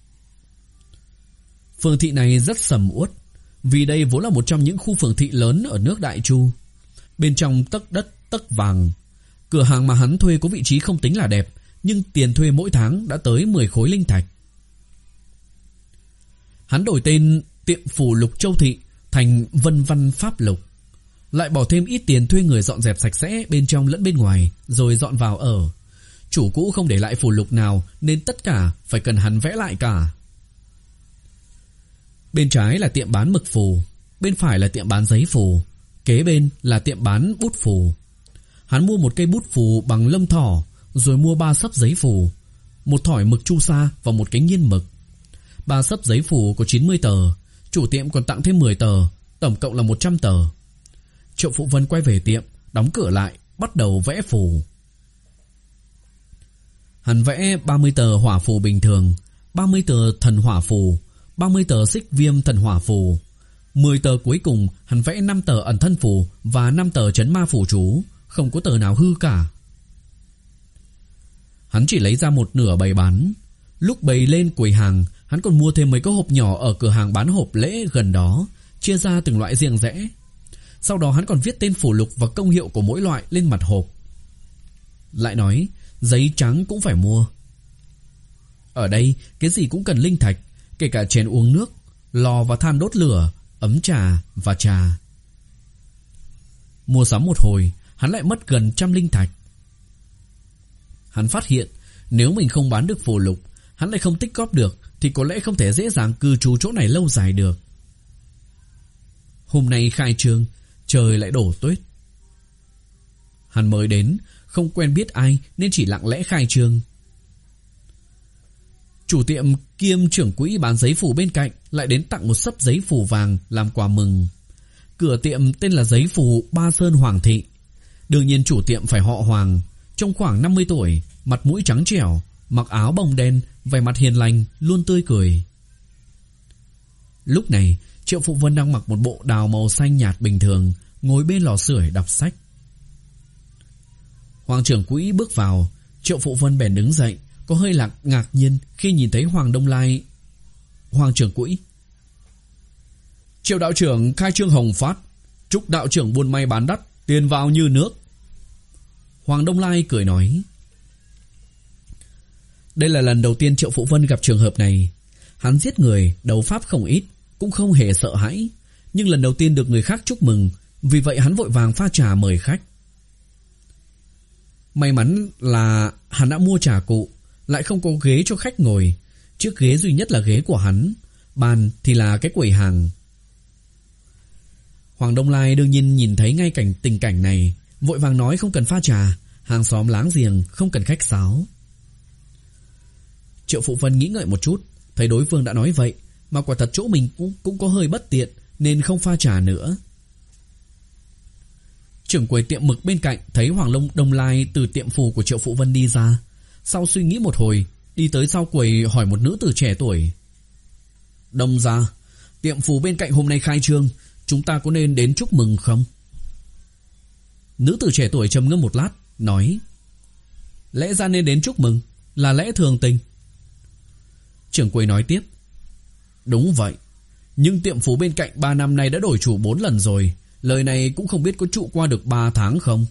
Phường thị này rất sầm uất, vì đây vốn là một trong những khu phường thị lớn ở nước Đại Chu. Bên trong tấc đất tấc vàng. Cửa hàng mà hắn thuê có vị trí không tính là đẹp, nhưng tiền thuê mỗi tháng đã tới mười khối linh thạch. Hắn đổi tên tiệm phù lục Châu Thị thành vân văn pháp lục. Lại bỏ thêm ít tiền thuê người dọn dẹp sạch sẽ bên trong lẫn bên ngoài, rồi dọn vào ở. Chủ cũ không để lại phù lục nào, nên tất cả phải cần hắn vẽ lại cả. Bên trái là tiệm bán mực phù, bên phải là tiệm bán giấy phù, kế bên là tiệm bán bút phù. Hắn mua một cây bút phù bằng lông thỏ, rồi mua ba xấp giấy phù, một thỏi mực chu sa và một cái nghiên mực. Ba xấp giấy phù có chín mươi tờ, chủ tiệm còn tặng thêm mười tờ, tổng cộng là một trăm tờ. Triệu Phụ Vân quay về tiệm, đóng cửa lại, bắt đầu vẽ phù. Hắn vẽ ba mươi tờ hỏa phù bình thường, ba mươi tờ thần hỏa phù, ba mươi tờ xích viêm thần hỏa phù. mười tờ cuối cùng hắn vẽ năm tờ ẩn thân phù và năm tờ trấn ma phù chú, không có tờ nào hư cả. Hắn chỉ lấy ra một nửa bày bán. Lúc bày lên quầy hàng, hắn còn mua thêm mấy cái hộp nhỏ ở cửa hàng bán hộp lễ gần đó, chia ra từng loại riêng rẽ. Sau đó hắn còn viết tên phù lục và công hiệu của mỗi loại lên mặt hộp. Lại nói, giấy trắng cũng phải mua. Ở đây, cái gì cũng cần linh thạch, kể cả chén uống nước, lò và than đốt lửa, ấm trà và trà. Mua sắm một hồi, hắn lại mất gần trăm linh thạch. Hắn phát hiện, nếu mình không bán được phù lục, hắn lại không tích góp được, thì có lẽ không thể dễ dàng cư trú chỗ này lâu dài được. Hôm nay khai trương, trời lại đổ tuyết. Hắn mới đến, không quen biết ai nên chỉ lặng lẽ khai trương. Chủ tiệm kiêm trưởng quỹ bán giấy phù bên cạnh lại đến tặng một xấp giấy phù vàng làm quà mừng. Cửa tiệm tên là giấy phù Ba Sơn Hoàng Thị. Đương nhiên chủ tiệm phải họ Hoàng, trông khoảng năm mươi tuổi, mặt mũi trắng trẻo, mặc áo bông đen, vẻ mặt hiền lành, luôn tươi cười. Lúc này, Triệu Phụ Vân đang mặc một bộ đào màu xanh nhạt bình thường, ngồi bên lò sưởi đọc sách. Hoàng trưởng quỹ bước vào, Triệu Phụ Vân bèn đứng dậy, có hơi lạc ngạc nhiên khi nhìn thấy Hoàng Đông Lai. Hoàng trưởng quỹ: Triệu đạo trưởng khai trương hồng phát, chúc đạo trưởng buôn may bán đắt, tiền vào như nước. Hoàng Đông Lai cười nói: Đây là lần đầu tiên Triệu Phụ Vân gặp trường hợp này. Hắn giết người, đấu pháp không ít, cũng không hề sợ hãi, nhưng lần đầu tiên được người khác chúc mừng, vì vậy hắn vội vàng pha trà mời khách. May mắn là hắn đã mua trà cụ, lại không có ghế cho khách ngồi. Chiếc ghế duy nhất là ghế của hắn, bàn thì là cái quầy hàng. Hoàng Đông Lai đương nhiên nhìn thấy ngay cảnh tình cảnh này, vội vàng nói không cần pha trà, hàng xóm láng giềng không cần khách sáo. Triệu Phụ Vân nghĩ ngợi một chút, thấy đối phương đã nói vậy, mà quả thật chỗ mình cũng, cũng có hơi bất tiện, nên không pha trà nữa. Trưởng quầy tiệm mực bên cạnh thấy Hoàng Long Đông Lai từ tiệm phù của Triệu Phụ Vân đi ra, sau suy nghĩ một hồi, đi tới sau quầy hỏi một nữ tử trẻ tuổi: Đông gia, tiệm phù bên cạnh hôm nay khai trương, chúng ta có nên đến chúc mừng không? Nữ tử trẻ tuổi trầm ngâm một lát, nói: Lẽ ra nên đến chúc mừng, là lẽ thường tình. Trưởng quầy nói tiếp: Đúng vậy, nhưng tiệm phù bên cạnh ba năm nay đã đổi chủ bốn lần rồi, lời này cũng không biết có trụ qua được ba tháng không.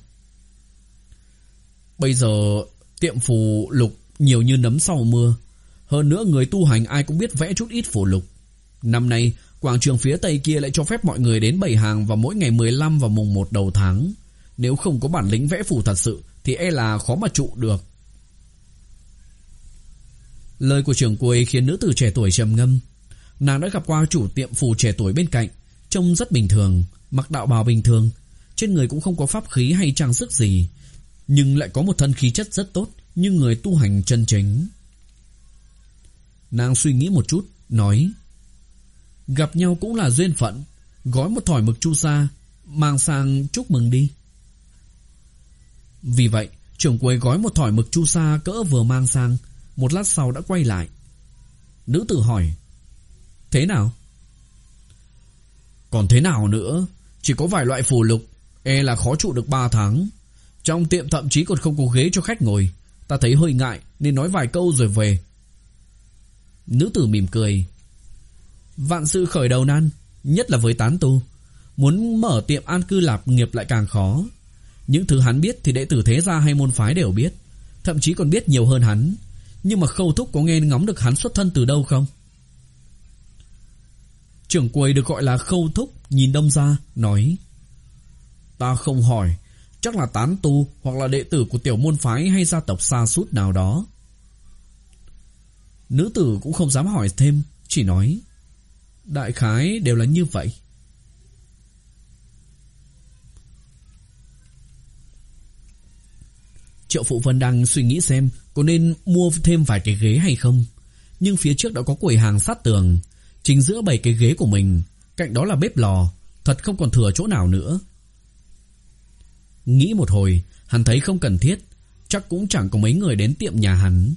Bây giờ tiệm phù lục nhiều như nấm sau mưa, hơn nữa người tu hành ai cũng biết vẽ chút ít phù lục. Năm nay quảng trường phía tây kia lại cho phép mọi người đến bày hàng vào mỗi ngày mười lăm và mùng một đầu tháng. Nếu không có bản lĩnh vẽ phù thật sự thì e là khó mà trụ được. Lời của trưởng quầy khiến nữ tử trẻ tuổi trầm ngâm. Nàng đã gặp qua chủ tiệm phù trẻ tuổi bên cạnh, trông rất bình thường, mặc đạo bào bình thường, trên người cũng không có pháp khí hay trang sức gì, nhưng lại có một thân khí chất rất tốt, như người tu hành chân chính. Nàng suy nghĩ một chút, nói: Gặp nhau cũng là duyên phận, gói một thỏi mực chu sa, mang sang chúc mừng đi. Vì vậy, trưởng quầy gói một thỏi mực chu sa cỡ vừa mang sang, một lát sau đã quay lại. Nữ tử hỏi: Thế nào? Còn thế nào nữa, chỉ có vài loại phù lục, e là khó trụ được ba tháng. Trong tiệm thậm chí còn không có ghế cho khách ngồi, ta thấy hơi ngại nên nói vài câu rồi về. Nữ tử mỉm cười: Vạn sự khởi đầu nan, nhất là với tán tu, muốn mở tiệm an cư lạc nghiệp lại càng khó. Những thứ hắn biết thì đệ tử thế gia hay môn phái đều biết, thậm chí còn biết nhiều hơn hắn. Nhưng mà Khâu thúc có nghe ngóng được hắn xuất thân từ đâu không? Trưởng quầy được gọi là Khâu Thúc nhìn Đông ra, nói: Ta không hỏi, chắc là tán tu hoặc là đệ tử của tiểu môn phái hay gia tộc xa sút nào đó. Nữ tử cũng không dám hỏi thêm, chỉ nói: Đại khái đều là như vậy. Triệu Phụ Vân đang suy nghĩ xem có nên mua thêm vài cái ghế hay không, nhưng phía trước đã có quầy hàng sát tường, chính giữa bảy cái ghế của mình, cạnh đó là bếp lò, thật không còn thừa chỗ nào nữa. Nghĩ một hồi, hắn thấy không cần thiết, chắc cũng chẳng có mấy người đến tiệm nhà hắn.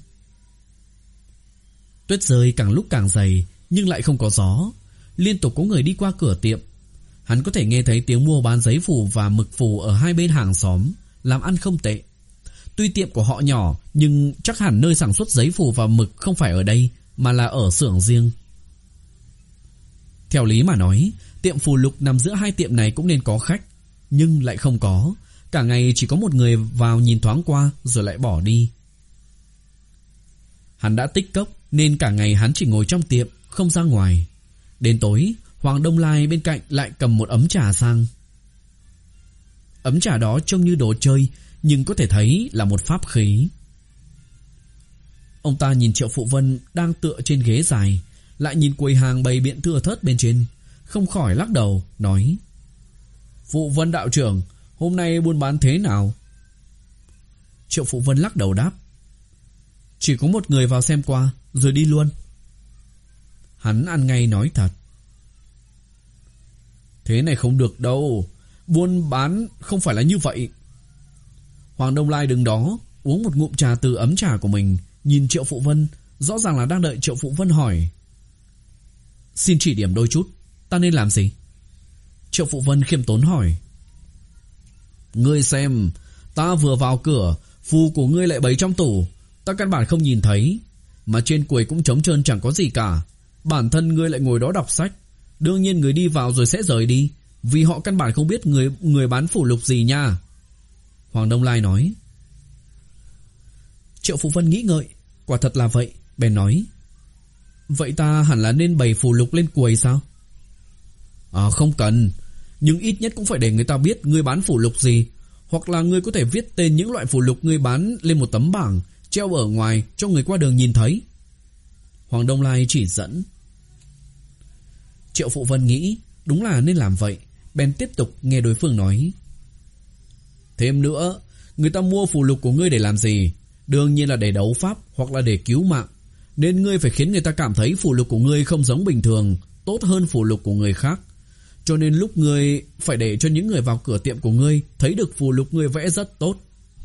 Tuyết rơi càng lúc càng dày, nhưng lại không có gió, liên tục có người đi qua cửa tiệm. Hắn có thể nghe thấy tiếng mua bán giấy phù và mực phù ở hai bên hàng xóm, làm ăn không tệ. Tuy tiệm của họ nhỏ, nhưng chắc hẳn nơi sản xuất giấy phù và mực không phải ở đây, mà là ở xưởng riêng. Theo lý mà nói, tiệm phù lục nằm giữa hai tiệm này cũng nên có khách, nhưng lại không có. Cả ngày chỉ có một người vào nhìn thoáng qua rồi lại bỏ đi. Hắn đã tích cốc nên cả ngày hắn chỉ ngồi trong tiệm, không ra ngoài. Đến tối, Hoàng Đông Lai bên cạnh lại cầm một ấm trà sang. Ấm trà đó trông như đồ chơi, nhưng có thể thấy là một pháp khí. Ông ta nhìn Triệu Phụ Vân đang tựa trên ghế dài, lại nhìn quầy hàng bày biện thưa thớt bên trên, không khỏi lắc đầu, nói: Phụ Vân đạo trưởng, hôm nay buôn bán thế nào? Triệu Phụ Vân lắc đầu đáp: Chỉ có một người vào xem qua rồi đi luôn. Hắn ăn ngay nói thật: Thế này không được đâu, buôn bán không phải là như vậy. Hoàng Đông Lai đứng đó uống một ngụm trà từ ấm trà của mình, nhìn Triệu Phụ Vân, rõ ràng là đang đợi Triệu Phụ Vân hỏi: Xin chỉ điểm đôi chút, ta nên làm gì? Triệu Phụ Vân khiêm tốn hỏi: Ngươi xem, ta vừa vào cửa, phù của ngươi lại bày trong tủ, ta căn bản không nhìn thấy, mà trên quầy cũng trống trơn chẳng có gì cả. Bản thân ngươi lại ngồi đó đọc sách, đương nhiên người đi vào rồi sẽ rời đi, vì họ căn bản không biết người người bán phù lục gì nha. Hoàng Đông Lai nói. Triệu Phụ Vân nghĩ ngợi, quả thật là vậy, bèn nói: Vậy ta hẳn là nên bày phù lục lên quầy sao? À không cần, nhưng ít nhất cũng phải để người ta biết ngươi bán phù lục gì, hoặc là ngươi có thể viết tên những loại phù lục ngươi bán lên một tấm bảng, treo ở ngoài cho người qua đường nhìn thấy. Hoàng Đông Lai chỉ dẫn. Triệu Phụ Vân nghĩ đúng là nên làm vậy, bèn tiếp tục nghe đối phương nói: Thêm nữa, người ta mua phù lục của ngươi để làm gì? Đương nhiên là để đấu pháp hoặc là để cứu mạng, nên ngươi phải khiến người ta cảm thấy phù lục của ngươi không giống bình thường, tốt hơn phù lục của người khác. Cho nên lúc ngươi phải để cho những người vào cửa tiệm của ngươi thấy được phù lục ngươi vẽ rất tốt.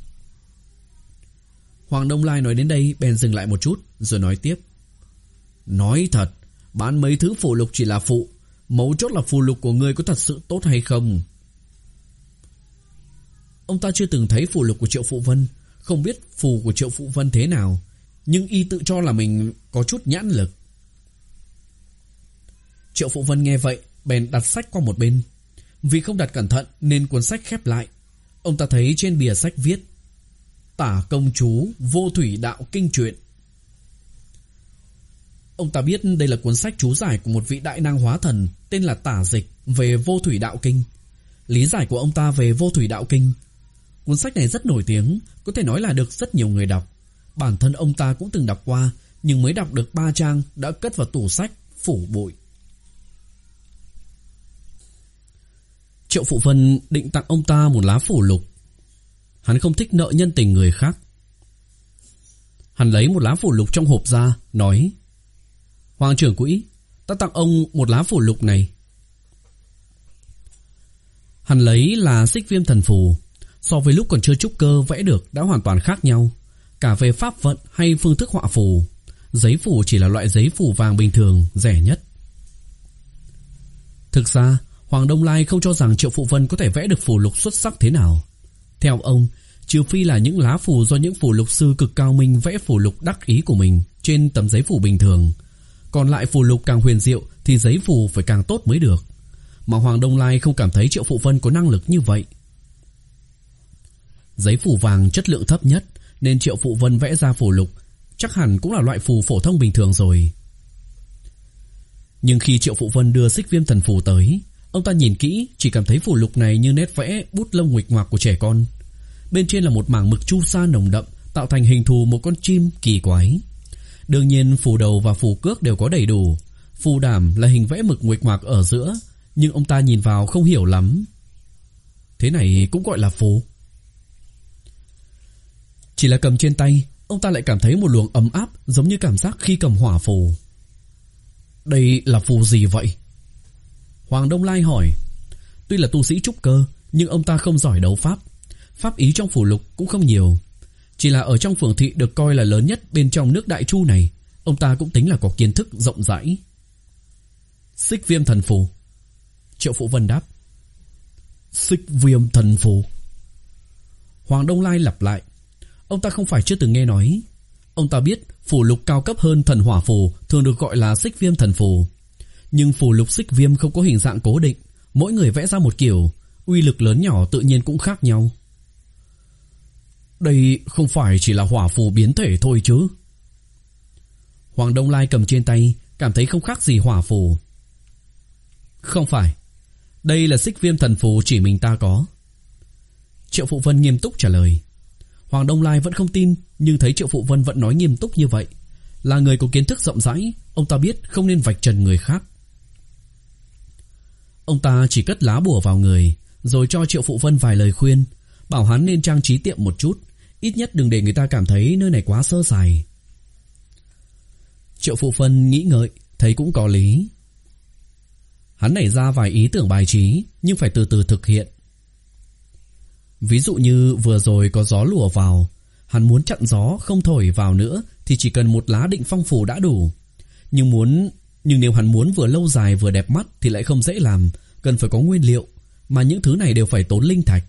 Hoàng Đông Lai nói đến đây bèn dừng lại một chút, rồi nói tiếp: Nói thật, bán mấy thứ phù lục chỉ là phụ, mấu chốt là phù lục của ngươi có thật sự tốt hay không. Ông ta chưa từng thấy phù lục của Triệu Phụ Vân, không biết phù của Triệu Phụ Vân thế nào, nhưng y tự cho là mình có chút nhãn lực. Triệu Phụ Vân nghe vậy bèn đặt sách qua một bên. Vì không đặt cẩn thận nên cuốn sách khép lại. Ông ta thấy trên bìa sách viết: Tả công chú vô thủy đạo kinh truyện. Ông ta biết đây là cuốn sách chú giải của một vị đại năng hóa thần tên là Tả Dịch về vô thủy đạo kinh. Lý giải của ông ta về vô thủy đạo kinh. Cuốn sách này rất nổi tiếng, có thể nói là được rất nhiều người đọc. Bản thân ông ta cũng từng đọc qua, nhưng mới đọc được ba trang đã cất vào tủ sách phủ bụi. Triệu Phụ Vân định tặng ông ta một lá phù lục. Hắn không thích nợ nhân tình người khác. Hắn lấy một lá phù lục trong hộp ra, nói: Hoàng trưởng quỹ, ta tặng ông một lá phù lục này. Hắn lấy là Xích Viêm Thần Phù. So với lúc còn chưa trúc cơ vẽ được đã hoàn toàn khác nhau, cả về pháp vận hay phương thức họa phù. Giấy phù chỉ là loại giấy phù vàng bình thường, rẻ nhất. Thực ra Hoàng Đông Lai không cho rằng Triệu Phụ Vân có thể vẽ được phù lục xuất sắc thế nào. Theo ông, trừ phi là những lá phù do những phù lục sư cực cao minh vẽ phù lục đắc ý của mình trên tấm giấy phù bình thường. Còn lại phù lục càng huyền diệu thì giấy phù phải càng tốt mới được. Mà Hoàng Đông Lai không cảm thấy Triệu Phụ Vân có năng lực như vậy. Giấy phù vàng chất lượng thấp nhất, nên Triệu Phụ Vân vẽ ra phù lục chắc hẳn cũng là loại phù phổ thông bình thường rồi. Nhưng khi Triệu Phụ Vân đưa xích viêm thần phù tới, ông ta nhìn kỹ chỉ cảm thấy phù lục này như nét vẽ bút lông nguệch ngoạc của trẻ con. Bên trên là một mảng mực chu sa nồng đậm, tạo thành hình thù một con chim kỳ quái. Đương nhiên phù đầu và phù cước đều có đầy đủ. Phù đảm là hình vẽ mực nguệch ngoạc ở giữa, nhưng ông ta nhìn vào không hiểu lắm. Thế này cũng gọi là phù? Chỉ là cầm trên tay, ông ta lại cảm thấy một luồng ấm áp, giống như cảm giác khi cầm hỏa phù. Đây là phù gì vậy? Hoàng Đông Lai hỏi. Tuy là tu sĩ trúc cơ, nhưng ông ta không giỏi đấu pháp. Pháp ý trong phù lục cũng không nhiều. Chỉ là ở trong phường thị được coi là lớn nhất bên trong nước Đại Chu này, ông ta cũng tính là có kiến thức rộng rãi. Xích viêm thần phù. Triệu Phụ Vân đáp. Xích viêm thần phù. Hoàng Đông Lai lặp lại. Ông ta không phải chưa từng nghe nói. Ông ta biết phù lục cao cấp hơn thần hỏa phù thường được gọi là xích viêm thần phù. Nhưng phù lục xích viêm không có hình dạng cố định, mỗi người vẽ ra một kiểu, uy lực lớn nhỏ tự nhiên cũng khác nhau. Đây không phải chỉ là hỏa phù biến thể thôi chứ? Hoàng Đông Lai cầm trên tay, cảm thấy không khác gì hỏa phù. Không phải, đây là xích viêm thần phù chỉ mình ta có. Triệu Phụ Vân nghiêm túc trả lời. Hoàng Đông Lai vẫn không tin, nhưng thấy Triệu Phụ Vân vẫn nói nghiêm túc như vậy, là người có kiến thức rộng rãi, ông ta biết không nên vạch trần người khác. Ông ta chỉ cất lá bùa vào người, rồi cho Triệu Phụ Vân vài lời khuyên, bảo hắn nên trang trí tiệm một chút, ít nhất đừng để người ta cảm thấy nơi này quá sơ sài. Triệu Phụ Vân nghĩ ngợi, thấy cũng có lý. Hắn nảy ra vài ý tưởng bài trí, nhưng phải từ từ thực hiện. Ví dụ như vừa rồi có gió lùa vào, hắn muốn chặn gió không thổi vào nữa thì chỉ cần một lá định phong phù đã đủ. Nhưng muốn nhưng nếu hắn muốn vừa lâu dài vừa đẹp mắt thì lại không dễ làm, cần phải có nguyên liệu, mà những thứ này đều phải tốn linh thạch.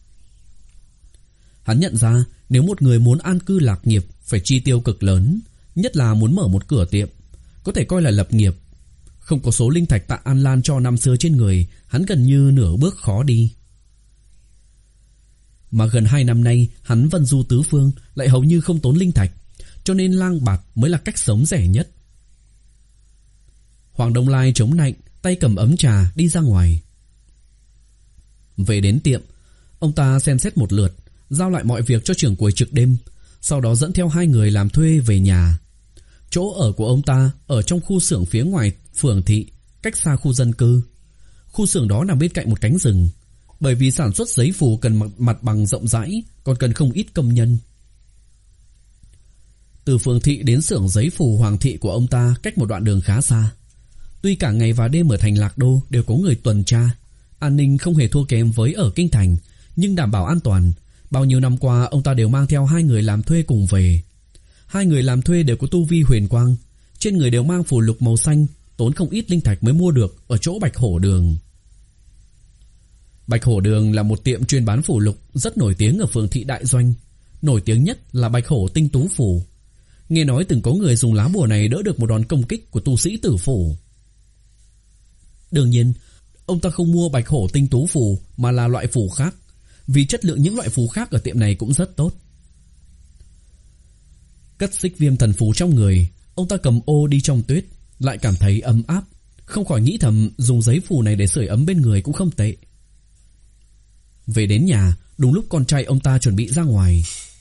Hắn nhận ra nếu một người muốn an cư lạc nghiệp phải chi tiêu cực lớn, nhất là muốn mở một cửa tiệm, có thể coi là lập nghiệp. Không có số linh thạch Tạ An Lan cho năm xưa trên người, hắn gần như nửa bước khó đi. Mà gần hai năm nay hắn vân du tứ phương lại hầu như không tốn linh thạch, cho nên lang bạt mới là cách sống rẻ nhất. Hoàng Đông Lai chống lạnh, tay cầm ấm trà đi ra ngoài. Về đến tiệm, ông ta xem xét một lượt, giao lại mọi việc cho trưởng quầy trực đêm, sau đó dẫn theo hai người làm thuê về nhà. Chỗ ở của ông ta ở trong khu xưởng phía ngoài phường thị, cách xa khu dân cư. Khu xưởng đó nằm bên cạnh một cánh rừng, bởi vì sản xuất giấy phù cần mặt, mặt bằng rộng rãi, còn cần không ít công nhân. Từ phường thị đến xưởng giấy phù Hoàng thị của ông ta cách một đoạn đường khá xa. Tuy cả ngày và đêm ở thành Lạc Đô đều có người tuần tra, an ninh không hề thua kém với ở kinh thành, nhưng đảm bảo an toàn. Bao nhiêu năm qua ông ta đều mang theo hai người làm thuê cùng về. Hai người làm thuê đều có tu vi huyền quang, trên người đều mang phù lục màu xanh, tốn không ít linh thạch mới mua được ở chỗ Bạch Hổ Đường. Bạch Hổ Đường là một tiệm chuyên bán phù lục rất nổi tiếng ở phường thị Đại Doanh. Nổi tiếng nhất là Bạch Hổ Tinh Tú Phù. Nghe nói từng có người dùng lá bùa này đỡ được một đòn công kích của tu sĩ Tử Phủ. Đương nhiên, ông ta không mua Bạch Hổ Tinh Tú Phù mà là loại phù khác, vì chất lượng những loại phù khác ở tiệm này cũng rất tốt. Cất xích viêm thần phù trong người, ông ta cầm ô đi trong tuyết, lại cảm thấy ấm áp, không khỏi nghĩ thầm dùng giấy phù này để sưởi ấm bên người cũng không tệ. Về đến nhà, đúng lúc con trai ông ta chuẩn bị ra ngoài.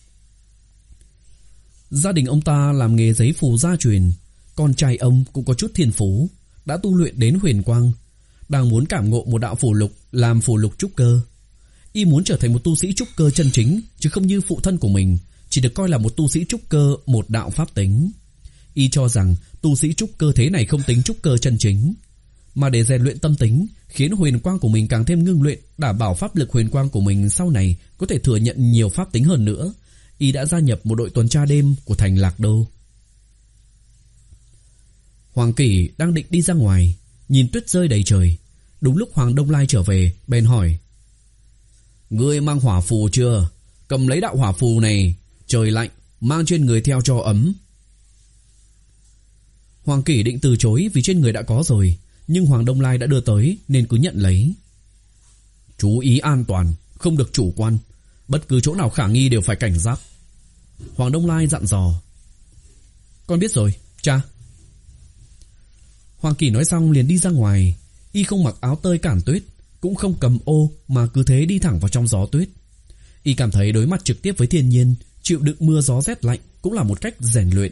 Gia đình ông ta làm nghề giấy phù gia truyền, con trai ông cũng có chút thiên phú, đã tu luyện đến huyền quang, đang muốn cảm ngộ một đạo phù lục làm phù lục trúc cơ. Y muốn trở thành một tu sĩ trúc cơ chân chính, chứ không như phụ thân của mình, chỉ được coi là một tu sĩ trúc cơ một đạo pháp tính. Y cho rằng tu sĩ trúc cơ thế này không tính trúc cơ chân chính, mà để rèn luyện tâm tính, khiến huyền quang của mình càng thêm ngưng luyện, đảm bảo pháp lực huyền quang của mình sau này có thể thừa nhận nhiều pháp tính hơn nữa. Y đã gia nhập một đội tuần tra đêm của thành Lạc Đô. Hoàng Kỷ đang định đi ra ngoài, nhìn tuyết rơi đầy trời. Đúng lúc Hoàng Đông Lai trở về, bèn hỏi: "Ngươi mang hỏa phù chưa? Cầm lấy đạo hỏa phù này, trời lạnh, mang trên người theo cho ấm." Hoàng Kỷ định từ chối vì trên người đã có rồi, nhưng Hoàng Đông Lai đã đưa tới nên cứ nhận lấy. "Chú ý an toàn, không được chủ quan, bất cứ chỗ nào khả nghi đều phải cảnh giác." Hoàng Đông Lai dặn dò. "Con biết rồi, cha." Hoàng Kỳ nói xong liền đi ra ngoài. Y không mặc áo tơi cản tuyết, cũng không cầm ô, mà cứ thế đi thẳng vào trong gió tuyết. Y cảm thấy đối mặt trực tiếp với thiên nhiên, chịu đựng mưa gió rét lạnh cũng là một cách rèn luyện.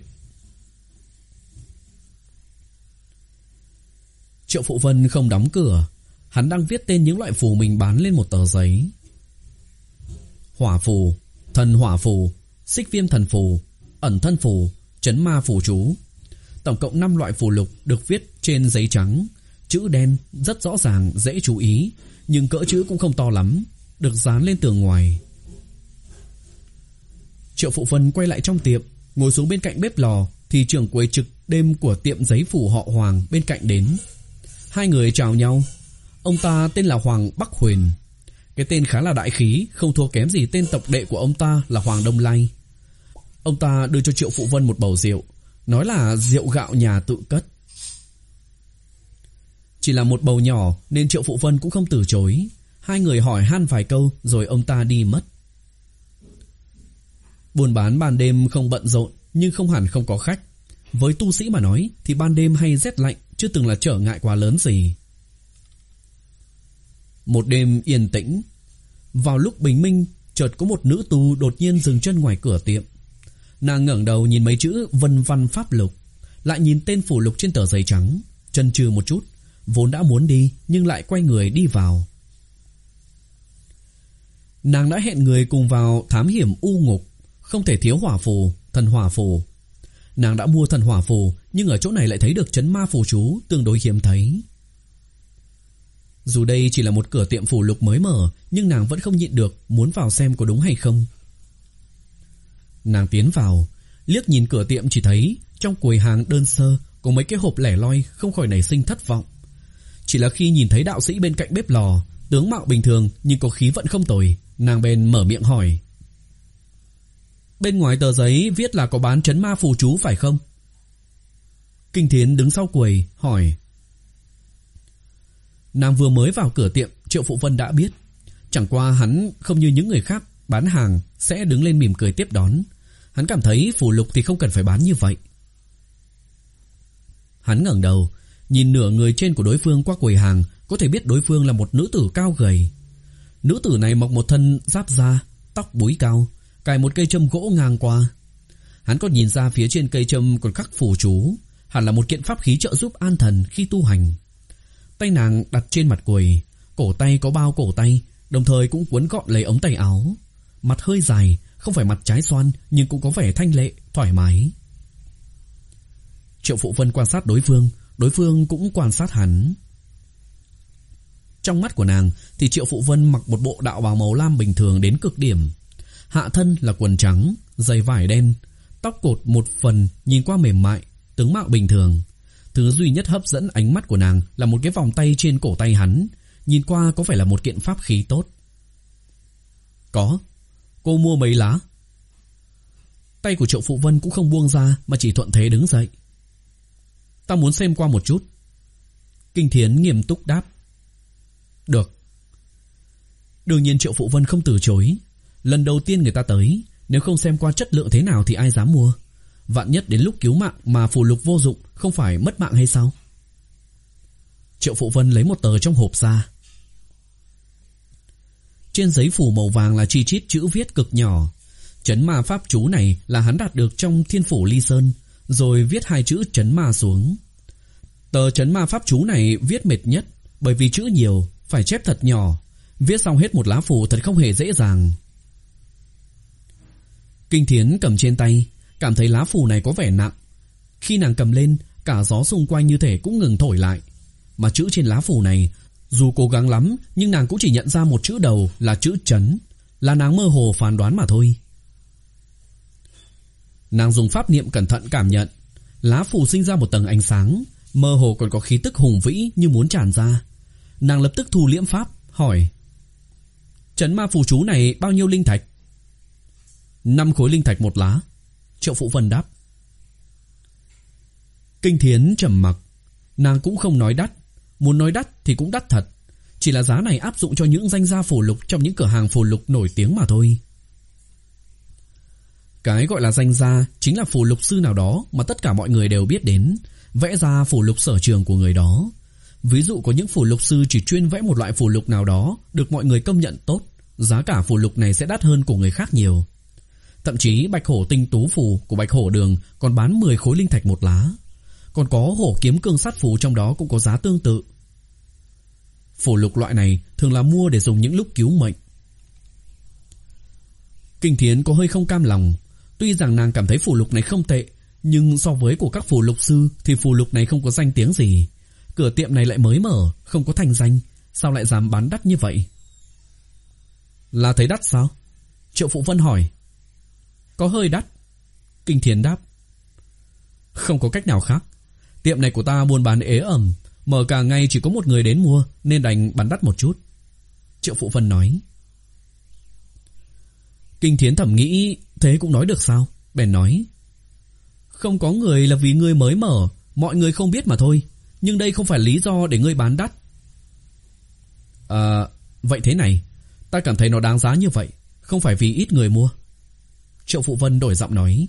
Triệu Phụ Vân không đóng cửa. Hắn đang viết tên những loại phù mình bán lên một tờ giấy. Hỏa phù, thần hỏa phù, xích viêm thần phù, ẩn thân phù, trấn ma phù chú. Tổng cộng năm loại phù lục được viết trên giấy trắng. Chữ đen rất rõ ràng, dễ chú ý, nhưng cỡ chữ cũng không to lắm, được dán lên tường ngoài. Triệu Phụ Vân quay lại trong tiệm, ngồi xuống bên cạnh bếp lò thì trưởng quầy trực đêm của tiệm giấy phủ họ Hoàng bên cạnh đến. Hai người chào nhau. Ông ta tên là Hoàng Bắc Huyền. Cái tên khá là đại khí, không thua kém gì tên tộc đệ của ông ta là Hoàng Đông Lai. Ông ta đưa cho Triệu Phụ Vân một bầu rượu, nói là rượu gạo nhà tự cất. Chỉ là một bầu nhỏ nên Triệu Phụ Vân cũng không từ chối. Hai người hỏi han vài câu rồi ông ta đi mất. Buôn bán ban đêm không bận rộn, nhưng không hẳn không có khách. Với tu sĩ mà nói thì ban đêm hay rét lạnh chưa từng là trở ngại quá lớn gì. Một đêm yên tĩnh. Vào lúc bình minh, chợt có một nữ tu đột nhiên dừng chân ngoài cửa tiệm. Nàng ngẩng đầu nhìn mấy chữ vân văn pháp lục, lại nhìn tên phủ lục trên tờ giấy trắng, chần chừ một chút, vốn đã muốn đi nhưng lại quay người đi vào. Nàng đã hẹn người cùng vào thám hiểm u ngục, không thể thiếu hỏa phù, thần hỏa phù. Nàng đã mua thần hỏa phù, nhưng ở chỗ này lại thấy được trấn ma phù chú tương đối hiếm thấy. Dù đây chỉ là một cửa tiệm phù lục mới mở, nhưng nàng vẫn không nhịn được muốn vào xem có đúng hay không. Nàng tiến vào, liếc nhìn cửa tiệm chỉ thấy trong quầy hàng đơn sơ có mấy cái hộp lẻ loi, không khỏi nảy sinh thất vọng. Chỉ là khi nhìn thấy đạo sĩ bên cạnh bếp lò, tướng mạo bình thường nhưng có khí vận không tồi, nàng bèn mở miệng hỏi: "Bên ngoài tờ giấy viết là có bán trấn ma phù chú phải không?" Kinh Thiến đứng sau quầy hỏi. Nàng vừa mới vào cửa tiệm, Triệu Phụ Vân đã biết. Chẳng qua hắn không như những người khác bán hàng sẽ đứng lên mỉm cười tiếp đón. Hắn cảm thấy phù lục thì không cần phải bán như vậy. Hắn ngẩng đầu, nhìn nửa người trên của đối phương qua quầy hàng, có thể biết đối phương là một nữ tử cao gầy. Nữ tử này mặc một thân giáp da, tóc búi cao, cài một cây châm gỗ ngang qua. Hắn còn nhìn ra phía trên cây châm còn khắc phù chú, hẳn là một kiện pháp khí trợ giúp an thần khi tu hành. Tay nàng đặt trên mặt quầy, cổ tay có bao cổ tay, đồng thời cũng quấn gọn lấy ống tay áo. Mặt hơi dài, không phải mặt trái xoan, nhưng cũng có vẻ thanh lệ, thoải mái. Triệu Phụ Vân quan sát đối phương, đối phương cũng quan sát hắn. Trong mắt của nàng thì Triệu Phụ Vân mặc một bộ đạo bào màu lam bình thường đến cực điểm. Hạ thân là quần trắng, giày vải đen, tóc cột một phần nhìn qua mềm mại, tướng mạo bình thường. Thứ duy nhất hấp dẫn ánh mắt của nàng là một cái vòng tay trên cổ tay hắn, nhìn qua có phải là một kiện pháp khí tốt. "Có, cô mua mấy lá?" Tay của Triệu Phụ Vân cũng không buông ra mà chỉ thuận thế đứng dậy. "Ta muốn xem qua một chút." Kinh Thiến nghiêm túc đáp. "Được." Đương nhiên Triệu Phụ Vân không từ chối. Lần đầu tiên người ta tới, nếu không xem qua chất lượng thế nào thì ai dám mua. Vạn nhất đến lúc cứu mạng mà phù lục vô dụng, không phải mất mạng hay sao? Triệu Phụ Vân lấy một tờ trong hộp ra. Trên giấy phù màu vàng là chi chít chữ viết cực nhỏ. Trấn ma pháp chú này là hắn đạt được trong Thiên Phủ Ly Sơn, rồi viết hai chữ trấn ma xuống. Tờ trấn ma pháp chú này viết mệt nhất, bởi vì chữ nhiều, phải chép thật nhỏ. Viết xong hết một lá phù thật không hề dễ dàng. Kinh Thiến cầm trên tay, cảm thấy lá phù này có vẻ nặng. Khi nàng cầm lên, cả gió xung quanh như thể cũng ngừng thổi lại. Mà chữ trên lá phù này, dù cố gắng lắm, nhưng nàng cũng chỉ nhận ra một chữ đầu là chữ trấn, là nàng mơ hồ phán đoán mà thôi. Nàng dùng pháp niệm cẩn thận cảm nhận, lá phù sinh ra một tầng ánh sáng, mơ hồ còn có khí tức hùng vĩ như muốn tràn ra. Nàng lập tức thu liễm pháp, hỏi: "Trấn ma phù chú này bao nhiêu linh thạch?" Năm khối linh thạch một lá." Triệu Phụ Vân đáp. Kinh Thiến trầm mặc. Nàng cũng không nói đắt, muốn nói đắt thì cũng đắt thật, chỉ là giá này áp dụng cho những danh gia phù lục trong những cửa hàng phù lục nổi tiếng mà thôi. Cái gọi là danh gia chính là phù lục sư nào đó mà tất cả mọi người đều biết đến, vẽ ra phù lục sở trường của người đó. Ví dụ có những phù lục sư chỉ chuyên vẽ một loại phù lục nào đó được mọi người công nhận tốt, giá cả phù lục này sẽ đắt hơn của người khác nhiều. Thậm chí Bạch Hổ tinh tú phù của Bạch Hổ Đường còn bán mười khối linh thạch một lá. Còn có Hổ kiếm cương sát phù trong đó cũng có giá tương tự. Phù lục loại này thường là mua để dùng những lúc cứu mệnh. Kinh Thiến có hơi không cam lòng. Tuy rằng nàng cảm thấy phù lục này không tệ, nhưng so với của các phù lục sư thì phù lục này không có danh tiếng gì. Cửa tiệm này lại mới mở, không có thành danh, sao lại dám bán đắt như vậy? Là thấy đắt sao? Triệu Phụ Vân hỏi. Có hơi đắt. Kinh Thiến đáp. Không có cách nào khác. Tiệm này của ta buôn bán ế ẩm, mở cả ngày chỉ có một người đến mua, nên đành bán đắt một chút. Triệu Phụ Vân nói. Kinh Thiến thầm nghĩ, thế cũng nói được sao? Bèn nói. Không có người là vì ngươi mới mở, mọi người không biết mà thôi. Nhưng đây không phải lý do để ngươi bán đắt. À, vậy thế này, ta cảm thấy nó đáng giá như vậy, không phải vì ít người mua. Triệu Phụ Vân đổi giọng nói.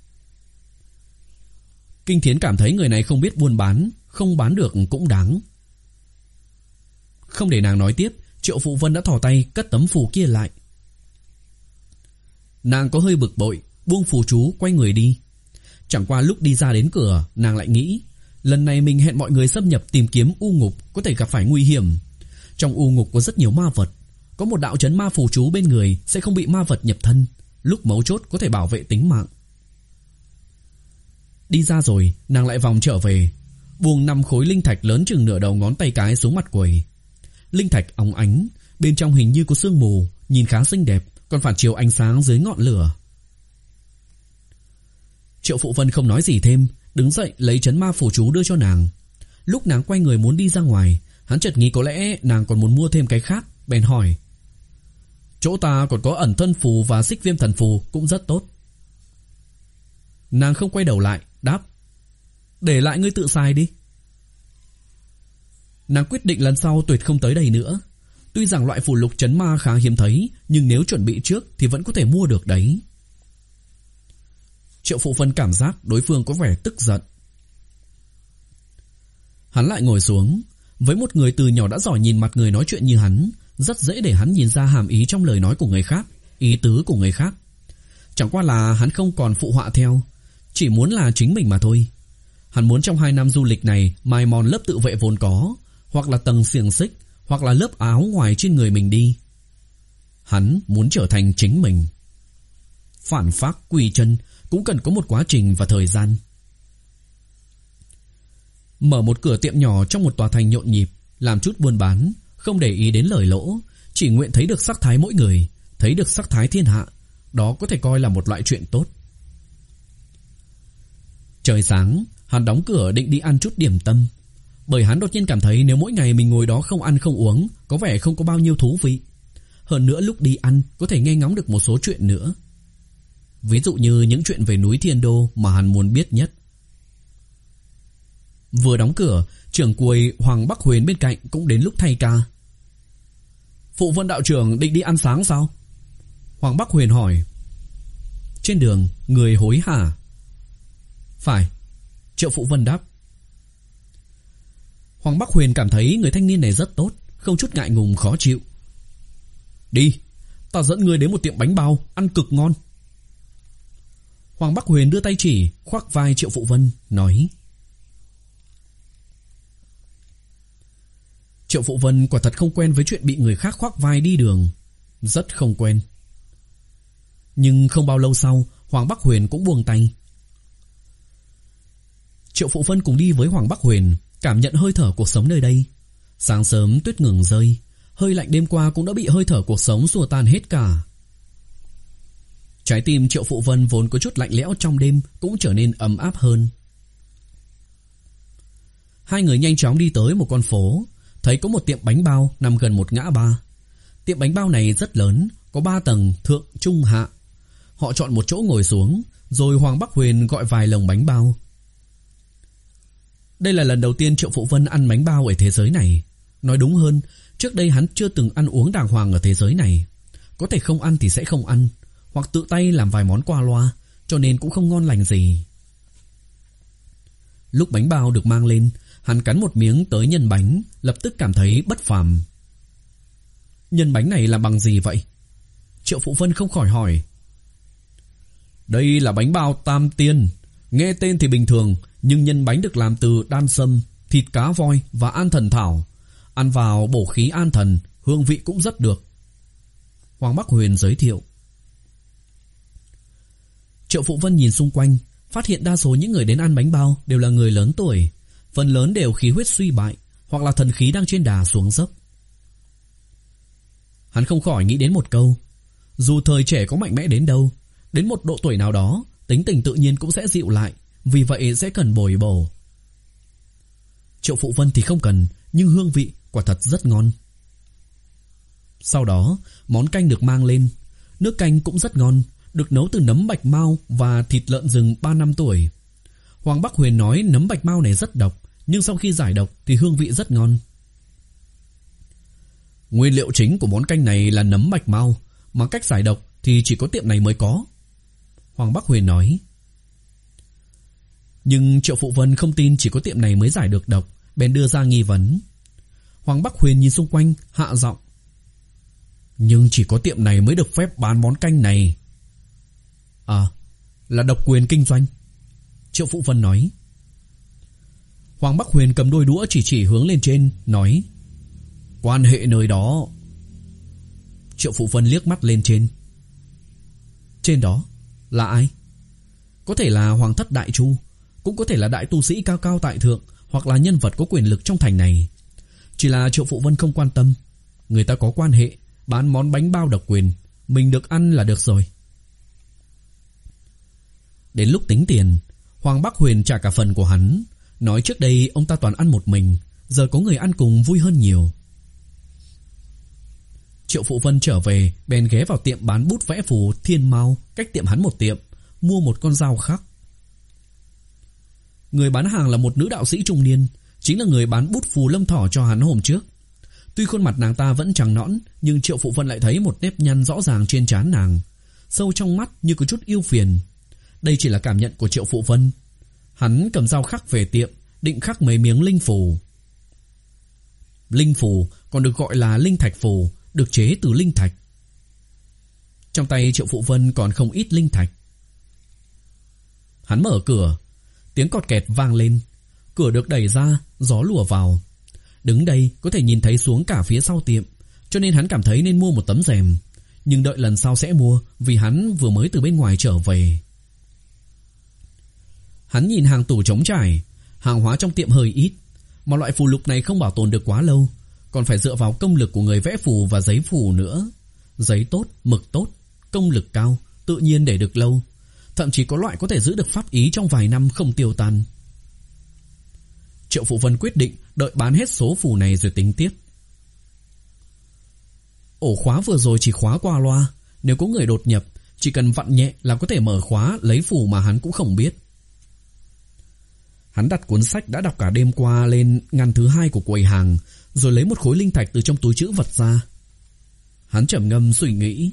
Kinh Thiến cảm thấy người này không biết buôn bán, không bán được cũng đáng. Không để nàng nói tiếp, Triệu Phụ Vân đã thò tay cất tấm phù kia lại. Nàng có hơi bực bội, buông phù chú quay người đi. Chẳng qua lúc đi ra đến cửa, nàng lại nghĩ, lần này mình hẹn mọi người xâm nhập tìm kiếm u ngục có thể gặp phải nguy hiểm. Trong u ngục có rất nhiều ma vật, có một đạo trấn ma phù chú bên người sẽ không bị ma vật nhập thân, lúc mấu chốt có thể bảo vệ tính mạng. Đi ra rồi, nàng lại vòng trở về, buông năm khối linh thạch lớn chừng nửa đầu ngón tay cái xuống mặt quầy. Linh thạch óng ánh, bên trong hình như có sương mù, nhìn khá xinh đẹp, còn phản chiếu ánh sáng dưới ngọn lửa. Triệu Phụ Vân không nói gì thêm, đứng dậy lấy trấn ma phù chú đưa cho nàng. Lúc nàng quay người muốn đi ra ngoài, hắn chợt nghĩ có lẽ nàng còn muốn mua thêm cái khác, bèn hỏi. Chỗ ta còn có ẩn thân phù và xích viêm thần phù cũng rất tốt. Nàng không quay đầu lại, đáp. Để lại ngươi tự xài đi. Nàng quyết định lần sau tuyệt không tới đây nữa. Tuy rằng loại phù lục trấn ma khá hiếm thấy, nhưng nếu chuẩn bị trước thì vẫn có thể mua được đấy. Triệu Phụ Vân cảm giác đối phương có vẻ tức giận. Hắn lại ngồi xuống. Với một người từ nhỏ đã giỏi nhìn mặt người nói chuyện như hắn, rất dễ để hắn nhìn ra hàm ý trong lời nói của người khác, ý tứ của người khác. Chẳng qua là hắn không còn phụ họa theo, chỉ muốn là chính mình mà thôi. Hắn muốn trong hai năm du lịch này mài mòn lớp tự vệ vốn có, hoặc là tầng xiềng xích, hoặc là lớp áo ngoài trên người mình đi. Hắn muốn trở thành chính mình. Phản phác quy chân cũng cần có một quá trình và thời gian. Mở một cửa tiệm nhỏ trong một tòa thành nhộn nhịp, làm chút buôn bán, không để ý đến lời lỗ, chỉ nguyện thấy được sắc thái mỗi người, thấy được sắc thái thiên hạ, đó có thể coi là một loại chuyện tốt. Trời sáng, hắn đóng cửa định đi ăn chút điểm tâm, bởi hắn đột nhiên cảm thấy nếu mỗi ngày mình ngồi đó không ăn không uống, có vẻ không có bao nhiêu thú vị. Hơn nữa lúc đi ăn có thể nghe ngóng được một số chuyện nữa. Ví dụ như những chuyện về núi Thiên Đô mà hắn muốn biết nhất. Vừa đóng cửa, trưởng quầy Hoàng Bắc Huyền bên cạnh cũng đến lúc thay ca. Phụ Vân đạo trưởng định đi ăn sáng sao? Hoàng Bắc Huyền hỏi. Trên đường, người hối hả? Phải, Triệu Phụ Vân đáp. Hoàng Bắc Huyền cảm thấy người thanh niên này rất tốt, không chút ngại ngùng khó chịu. Đi, ta dẫn người đến một tiệm bánh bao, ăn cực ngon. Hoàng Bắc Huyền đưa tay chỉ, khoác vai Triệu Phụ Vân, nói. Triệu Phụ Vân quả thật không quen với chuyện bị người khác khoác vai đi đường. Rất không quen. Nhưng không bao lâu sau, Hoàng Bắc Huyền cũng buông tay. Triệu Phụ Vân cùng đi với Hoàng Bắc Huyền, cảm nhận hơi thở cuộc sống nơi đây. Sáng sớm tuyết ngừng rơi, hơi lạnh đêm qua cũng đã bị hơi thở cuộc sống xua tan hết cả. Trái tim Triệu Phụ Vân vốn có chút lạnh lẽo trong đêm cũng trở nên ấm áp hơn. Hai người nhanh chóng đi tới một con phố, thấy có một tiệm bánh bao nằm gần một ngã ba. Tiệm bánh bao này rất lớn, có ba tầng, thượng, trung, hạ. Họ chọn một chỗ ngồi xuống, rồi Hoàng Bắc Huyền gọi vài lồng bánh bao. Đây là lần đầu tiên Triệu Phụ Vân ăn bánh bao ở thế giới này. Nói đúng hơn, trước đây hắn chưa từng ăn uống đàng hoàng ở thế giới này. Có thể không ăn thì sẽ không ăn, hoặc tự tay làm vài món qua loa, cho nên cũng không ngon lành gì. Lúc bánh bao được mang lên, hắn cắn một miếng tới nhân bánh, lập tức cảm thấy bất phàm. Nhân bánh này là bằng gì vậy? Triệu Phụ Vân không khỏi hỏi. Đây là bánh bao tam tiên. Nghe tên thì bình thường, nhưng nhân bánh được làm từ đan sâm, thịt cá voi và an thần thảo. Ăn vào bổ khí an thần, hương vị cũng rất được. Hoàng Bắc Huyền giới thiệu. Triệu Phụ Vân nhìn xung quanh, phát hiện đa số những người đến ăn bánh bao đều là người lớn tuổi, phần lớn đều khí huyết suy bại, hoặc là thần khí đang trên đà xuống dốc. Hắn không khỏi nghĩ đến một câu, dù thời trẻ có mạnh mẽ đến đâu, đến một độ tuổi nào đó, tính tình tự nhiên cũng sẽ dịu lại, vì vậy sẽ cần bồi bổ. Triệu Phụ Vân thì không cần, nhưng hương vị quả thật rất ngon. Sau đó, món canh được mang lên, nước canh cũng rất ngon, được nấu từ nấm bạch mao và thịt lợn rừng ba năm tuổi. Hoàng Bắc Huyền nói nấm bạch mao này rất độc, nhưng sau khi giải độc thì hương vị rất ngon. Nguyên liệu chính của món canh này là nấm bạch mao, mà cách giải độc thì chỉ có tiệm này mới có. Hoàng Bắc Huyền nói. Nhưng Triệu Phụ Vân không tin chỉ có tiệm này mới giải được độc, bèn đưa ra nghi vấn. Hoàng Bắc Huyền nhìn xung quanh, hạ giọng. Nhưng chỉ có tiệm này mới được phép bán món canh này. À, là độc quyền kinh doanh, Triệu Phụ Vân nói. Hoàng Bắc Huyền cầm đôi đũa chỉ chỉ hướng lên trên, nói. Quan hệ nơi đó. Triệu Phụ Vân liếc mắt lên trên. Trên đó là ai? Có thể là Hoàng thất Đại Chu, cũng có thể là đại tu sĩ cao cao tại thượng, hoặc là nhân vật có quyền lực trong thành này. Chỉ là Triệu Phụ Vân không quan tâm. Người ta có quan hệ, bán món bánh bao độc quyền, mình được ăn là được rồi. Đến lúc tính tiền, Hoàng Bắc Huyền trả cả phần của hắn, nói trước đây ông ta toàn ăn một mình, giờ có người ăn cùng vui hơn nhiều. Triệu Phụ Vân trở về, bèn ghé vào tiệm bán bút vẽ phù Thiên Mao, cách tiệm hắn một tiệm, mua một con dao khắc. Người bán hàng là một nữ đạo sĩ trung niên, chính là người bán bút phù lâm thỏ cho hắn hôm trước. Tuy khuôn mặt nàng ta vẫn trắng nõn, nhưng Triệu Phụ Vân lại thấy một nếp nhăn rõ ràng trên trán nàng, sâu trong mắt như có chút yêu phiền. Đây chỉ là cảm nhận của Triệu Phụ Vân. Hắn cầm dao khắc về tiệm, định khắc mấy miếng linh phù. Linh phù còn được gọi là linh thạch phù, được chế từ linh thạch. Trong tay Triệu Phụ Vân còn không ít linh thạch. Hắn mở cửa, tiếng cọt kẹt vang lên, cửa được đẩy ra, gió lùa vào. Đứng đây có thể nhìn thấy xuống cả phía sau tiệm, cho nên hắn cảm thấy nên mua một tấm rèm, nhưng đợi lần sau sẽ mua, vì hắn vừa mới từ bên ngoài trở về. Hắn nhìn hàng tủ trống trải, hàng hóa trong tiệm hơi ít, mà loại phù lục này không bảo tồn được quá lâu, còn phải dựa vào công lực của người vẽ phù và giấy phù nữa. Giấy tốt, mực tốt, công lực cao, tự nhiên để được lâu. Thậm chí có loại có thể giữ được pháp ý trong vài năm không tiêu tan. Triệu Phụ Vân quyết định đợi bán hết số phù này rồi tính tiếp. Ổ khóa vừa rồi chỉ khóa qua loa, nếu có người đột nhập, chỉ cần vặn nhẹ là có thể mở khóa lấy phù mà hắn cũng không biết. Hắn đặt cuốn sách đã đọc cả đêm qua lên ngăn thứ hai của quầy hàng, rồi lấy một khối linh thạch từ trong túi trữ vật ra. Hắn trầm ngâm suy nghĩ.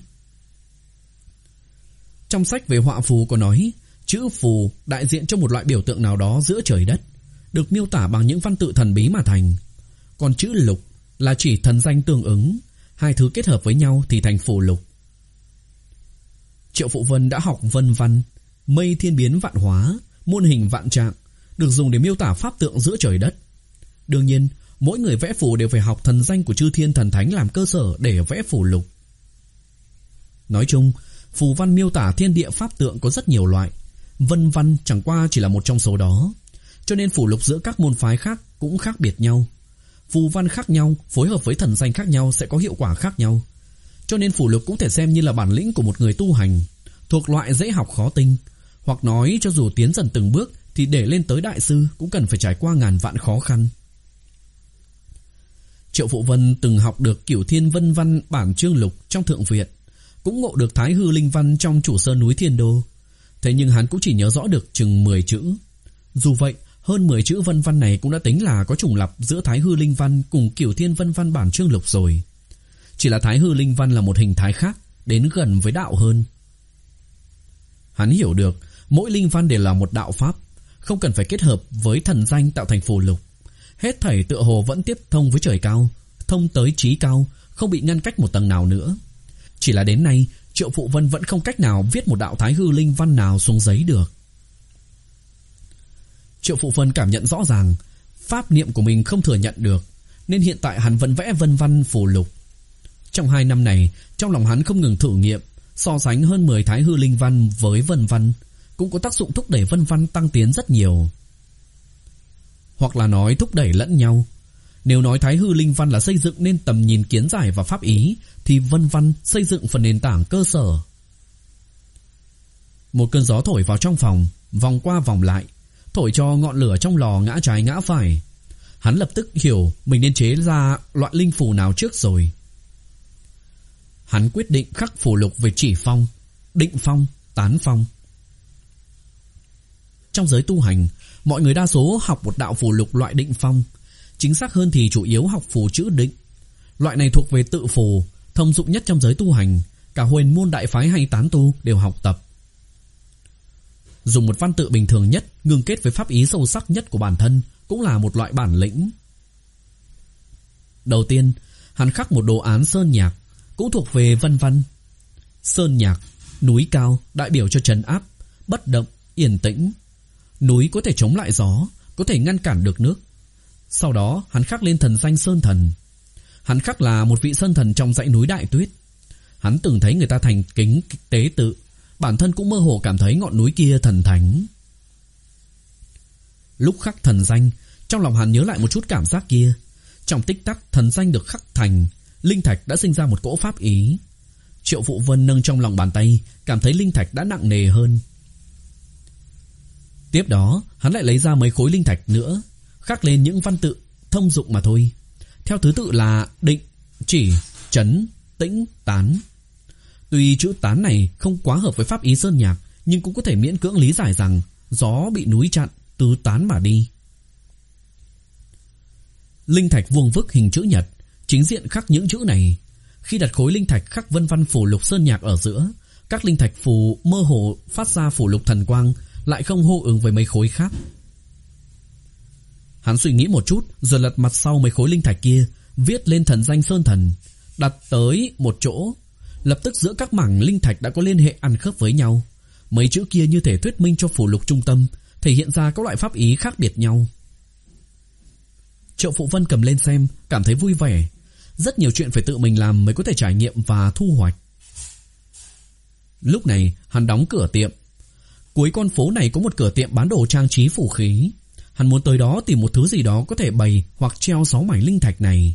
Trong sách về họa phù có nói, chữ phù đại diện cho một loại biểu tượng nào đó giữa trời đất, được miêu tả bằng những văn tự thần bí mà thành. Còn chữ lục là chỉ thần danh tương ứng, hai thứ kết hợp với nhau thì thành phù lục. Triệu Phụ Vân đã học vân văn, mây thiên biến vạn hóa, muôn hình vạn trạng, được dùng để miêu tả pháp tượng giữa trời đất. Đương nhiên, mỗi người vẽ phù đều phải học thần danh của chư thiên thần thánh làm cơ sở để vẽ phù lục. Nói chung, phù văn miêu tả thiên địa pháp tượng có rất nhiều loại, vân văn chẳng qua chỉ là một trong số đó. Cho nên phù lục giữa các môn phái khác cũng khác biệt nhau. Phù văn khác nhau phối hợp với thần danh khác nhau sẽ có hiệu quả khác nhau. Cho nên phù lục cũng thể xem như là bản lĩnh của một người tu hành, thuộc loại dễ học khó tinh. Hoặc nói cho dù tiến dần từng bước thì để lên tới đại sư cũng cần phải trải qua ngàn vạn khó khăn. Triệu Phụ Vân từng học được Cửu Thiên Vân Văn bản chương lục trong Thượng Viện, cũng ngộ được Thái Hư Linh Văn trong Chủ Sơn núi Thiên Đô. Thế nhưng hắn cũng chỉ nhớ rõ được chừng mười chữ. Dù vậy, hơn mười chữ vân văn này cũng đã tính là có trùng lặp giữa Thái Hư Linh Văn cùng Cửu Thiên Vân Văn bản chương lục rồi. Chỉ là Thái Hư Linh Văn là một hình thái khác, đến gần với đạo hơn. Hắn hiểu được mỗi linh văn đều là một đạo pháp, không cần phải kết hợp với thần danh tạo thành phù lục. Hết thảy tựa hồ vẫn tiếp thông với trời cao, thông tới chí cao, không bị ngăn cách một tầng nào nữa. Chỉ là đến nay, Triệu Phụ Vân vẫn không cách nào viết một đạo thái hư linh văn nào xuống giấy được. Triệu Phụ Vân cảm nhận rõ ràng, pháp niệm của mình không thừa nhận được, nên hiện tại hắn vẫn vẽ vân văn phù lục. Trong hai năm này, trong lòng hắn không ngừng thử nghiệm, so sánh hơn mười thái hư linh văn với vân văn, cũng có tác dụng thúc đẩy vân văn tăng tiến rất nhiều. Hoặc là nói thúc đẩy lẫn nhau. Nếu nói thái hư linh văn là xây dựng nên tầm nhìn kiến giải và pháp ý, thì vân văn xây dựng phần nền tảng cơ sở. Một cơn gió thổi vào trong phòng, vòng qua vòng lại, thổi cho ngọn lửa trong lò ngã trái ngã phải. Hắn lập tức hiểu mình nên chế ra loại linh phù nào trước rồi. Hắn quyết định khắc phù lục về chỉ phong, định phong, tán phong. Trong giới tu hành, mọi người đa số học một đạo phù lục loại định phong, chính xác hơn thì chủ yếu học phù chữ định. Loại này thuộc về tự phù, thông dụng nhất trong giới tu hành, cả huyền môn đại phái hay tán tu đều học tập. Dùng một văn tự bình thường nhất ngưng kết với pháp ý sâu sắc nhất của bản thân cũng là một loại bản lĩnh. Đầu tiên, hắn khắc một đồ án sơn nhạc, cũng thuộc về vân văn. Sơn nhạc, núi cao, đại biểu cho trấn áp, bất động, yên tĩnh. Núi có thể chống lại gió, có thể ngăn cản được nước. Sau đó hắn khắc lên thần danh Sơn Thần. Hắn khắc là một vị sơn thần trong dãy núi Đại Tuyết. Hắn từng thấy người ta thành kính tế tự, bản thân cũng mơ hồ cảm thấy ngọn núi kia thần thánh. Lúc khắc thần danh, trong lòng hắn nhớ lại một chút cảm giác kia. Trong tích tắc thần danh được khắc thành, linh thạch đã sinh ra một cỗ pháp ý. Triệu Phụ Vân nâng trong lòng bàn tay, cảm thấy linh thạch đã nặng nề hơn. Tiếp đó, hắn lại lấy ra mấy khối linh thạch nữa, khắc lên những văn tự thông dụng mà thôi. Theo thứ tự là định, chỉ, trấn, tĩnh, tán. Tuy chữ tán này không quá hợp với pháp ý sơn nhạc, nhưng cũng có thể miễn cưỡng lý giải rằng gió bị núi chặn, tứ tán mà đi. Linh thạch vuông vức hình chữ nhật, chính diện khắc những chữ này. Khi đặt khối linh thạch khắc vân văn phù lục sơn nhạc ở giữa, các linh thạch phù mơ hồ phát ra phù lục thần quang, lại không hô ứng với mấy khối khác. Hắn suy nghĩ một chút, rồi lật mặt sau mấy khối linh thạch kia, viết lên thần danh Sơn Thần, đặt tới một chỗ. Lập tức giữa các mảng linh thạch đã có liên hệ ăn khớp với nhau. Mấy chữ kia như thể thuyết minh cho phù lục trung tâm, thể hiện ra các loại pháp ý khác biệt nhau. Triệu Phụ Vân cầm lên xem, cảm thấy vui vẻ. Rất nhiều chuyện phải tự mình làm mới có thể trải nghiệm và thu hoạch. Lúc này hắn đóng cửa tiệm. Cuối con phố này có một cửa tiệm bán đồ trang trí phù khí. Hắn muốn tới đó tìm một thứ gì đó có thể bày hoặc treo sáu mảnh linh thạch này.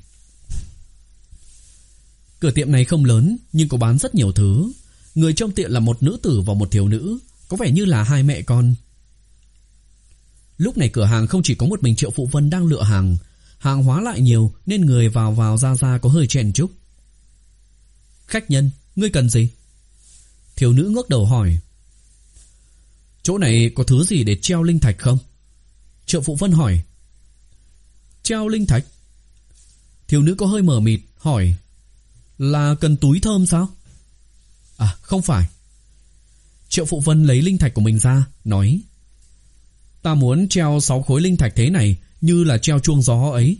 Cửa tiệm này không lớn nhưng có bán rất nhiều thứ. Người trong tiệm là một nữ tử và một thiếu nữ, có vẻ như là hai mẹ con. Lúc này cửa hàng không chỉ có một mình Triệu Phụ Vân đang lựa hàng, hàng hóa lại nhiều nên người vào vào ra ra có hơi chen chúc. Khách nhân, ngươi cần gì? Thiếu nữ ngước đầu hỏi. Chỗ này có thứ gì để treo linh thạch không? Triệu Phụ Vân hỏi. Treo linh thạch? Thiếu nữ có hơi mờ mịt hỏi. Là cần túi thơm sao? À không phải. Triệu Phụ Vân lấy linh thạch của mình ra, nói. Ta muốn treo sáu khối linh thạch thế này, như là treo chuông gió ấy.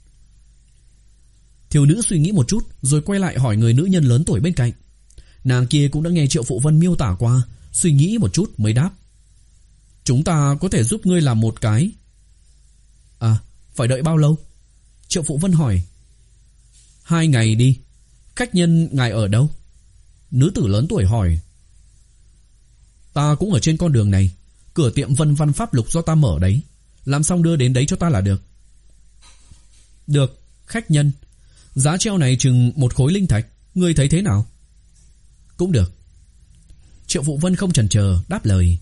Thiếu nữ suy nghĩ một chút, rồi quay lại hỏi người nữ nhân lớn tuổi bên cạnh. Nàng kia cũng đã nghe Triệu Phụ Vân miêu tả qua, suy nghĩ một chút mới đáp. Chúng ta có thể giúp ngươi làm một cái. À, phải đợi bao lâu? Triệu Phụ Vân hỏi. Hai ngày đi. Khách nhân ngài ở đâu? Nữ tử lớn tuổi hỏi. Ta cũng ở trên con đường này. Cửa tiệm Vân Văn Pháp Lục do ta mở đấy. Làm xong đưa đến đấy cho ta là được. Được, khách nhân. Giá treo này chừng một khối linh thạch. Ngươi thấy thế nào? Cũng được. Triệu Phụ Vân không chần chờ đáp lời.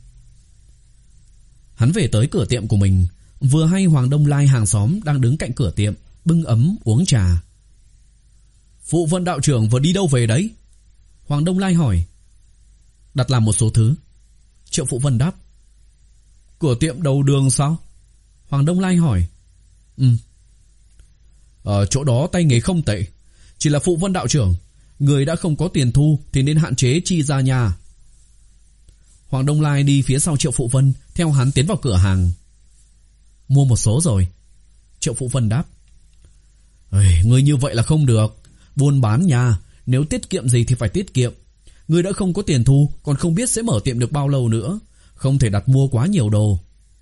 Hắn về tới cửa tiệm của mình. Vừa hay Hoàng Đông Lai hàng xóm đang đứng cạnh cửa tiệm, bưng ấm uống trà. Phụ Vân đạo trưởng vừa đi đâu về đấy? Hoàng Đông Lai hỏi. Đặt làm một số thứ. Triệu Phụ Vân đáp. Cửa tiệm đầu đường sao? Hoàng Đông Lai hỏi. Ừ. Ở chỗ đó tay nghề không tệ. Chỉ là Phụ Vân đạo trưởng, người đã không có tiền thu thì nên hạn chế chi ra nhà. Hoàng Đông Lai đi phía sau Triệu Phụ Vân, theo hắn tiến vào cửa hàng. Mua một số rồi. Triệu Phụ Vân đáp. Ê, ngươi như vậy là không được. Buôn bán nha, nếu tiết kiệm gì thì phải tiết kiệm. Ngươi đã không có tiền thu, còn không biết sẽ mở tiệm được bao lâu nữa. Không thể đặt mua quá nhiều đồ.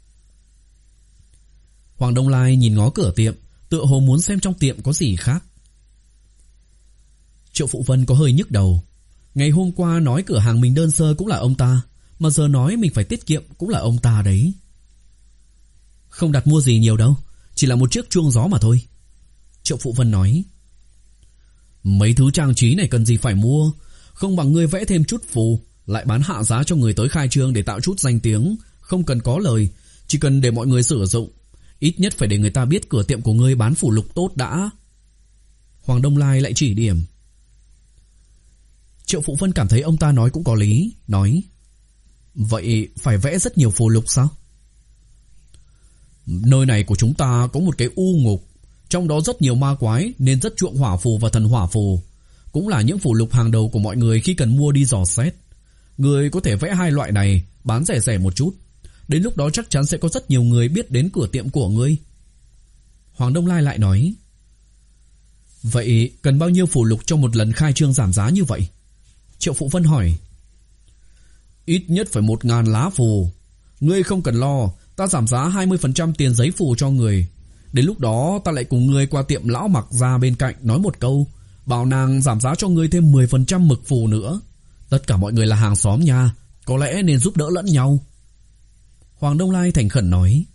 Hoàng Đông Lai nhìn ngó cửa tiệm, tựa hồ muốn xem trong tiệm có gì khác. Triệu Phụ Vân có hơi nhức đầu. Ngày hôm qua nói cửa hàng mình đơn sơ cũng là ông ta, mà giờ nói mình phải tiết kiệm cũng là ông ta đấy. Không đặt mua gì nhiều đâu, chỉ là một chiếc chuông gió mà thôi. Triệu Phụ Vân nói. Mấy thứ trang trí này cần gì phải mua, không bằng ngươi vẽ thêm chút phù, lại bán hạ giá cho người tới khai trương để tạo chút danh tiếng. Không cần có lời, chỉ cần để mọi người sử dụng. Ít nhất phải để người ta biết cửa tiệm của ngươi bán phù lục tốt đã. Hoàng Đông Lai lại chỉ điểm. Triệu Phụ Vân cảm thấy ông ta nói cũng có lý, nói. Vậy phải vẽ rất nhiều phù lục sao? Nơi này của chúng ta có một cái u ngục, trong đó rất nhiều ma quái nên rất chuộng hỏa phù và thần hỏa phù. Cũng là những phù lục hàng đầu của mọi người khi cần mua đi dò xét. Người có thể vẽ hai loại này, bán rẻ rẻ một chút. Đến lúc đó chắc chắn sẽ có rất nhiều người biết đến cửa tiệm của ngươi. Hoàng Đông Lai lại nói. Vậy cần bao nhiêu phù lục cho một lần khai trương giảm giá như vậy? Triệu Phụ Vân hỏi. Ít nhất phải một ngàn lá phù. Ngươi không cần lo, ta giảm giá hai mươi phần trăm tiền giấy phù cho người. Đến lúc đó ta lại cùng ngươi qua tiệm lão Mặc ra bên cạnh nói một câu, bảo nàng giảm giá cho ngươi thêm mười phần trăm mực phù nữa. Tất cả mọi người là hàng xóm nha, có lẽ nên giúp đỡ lẫn nhau. Hoàng Đông Lai thành khẩn nói.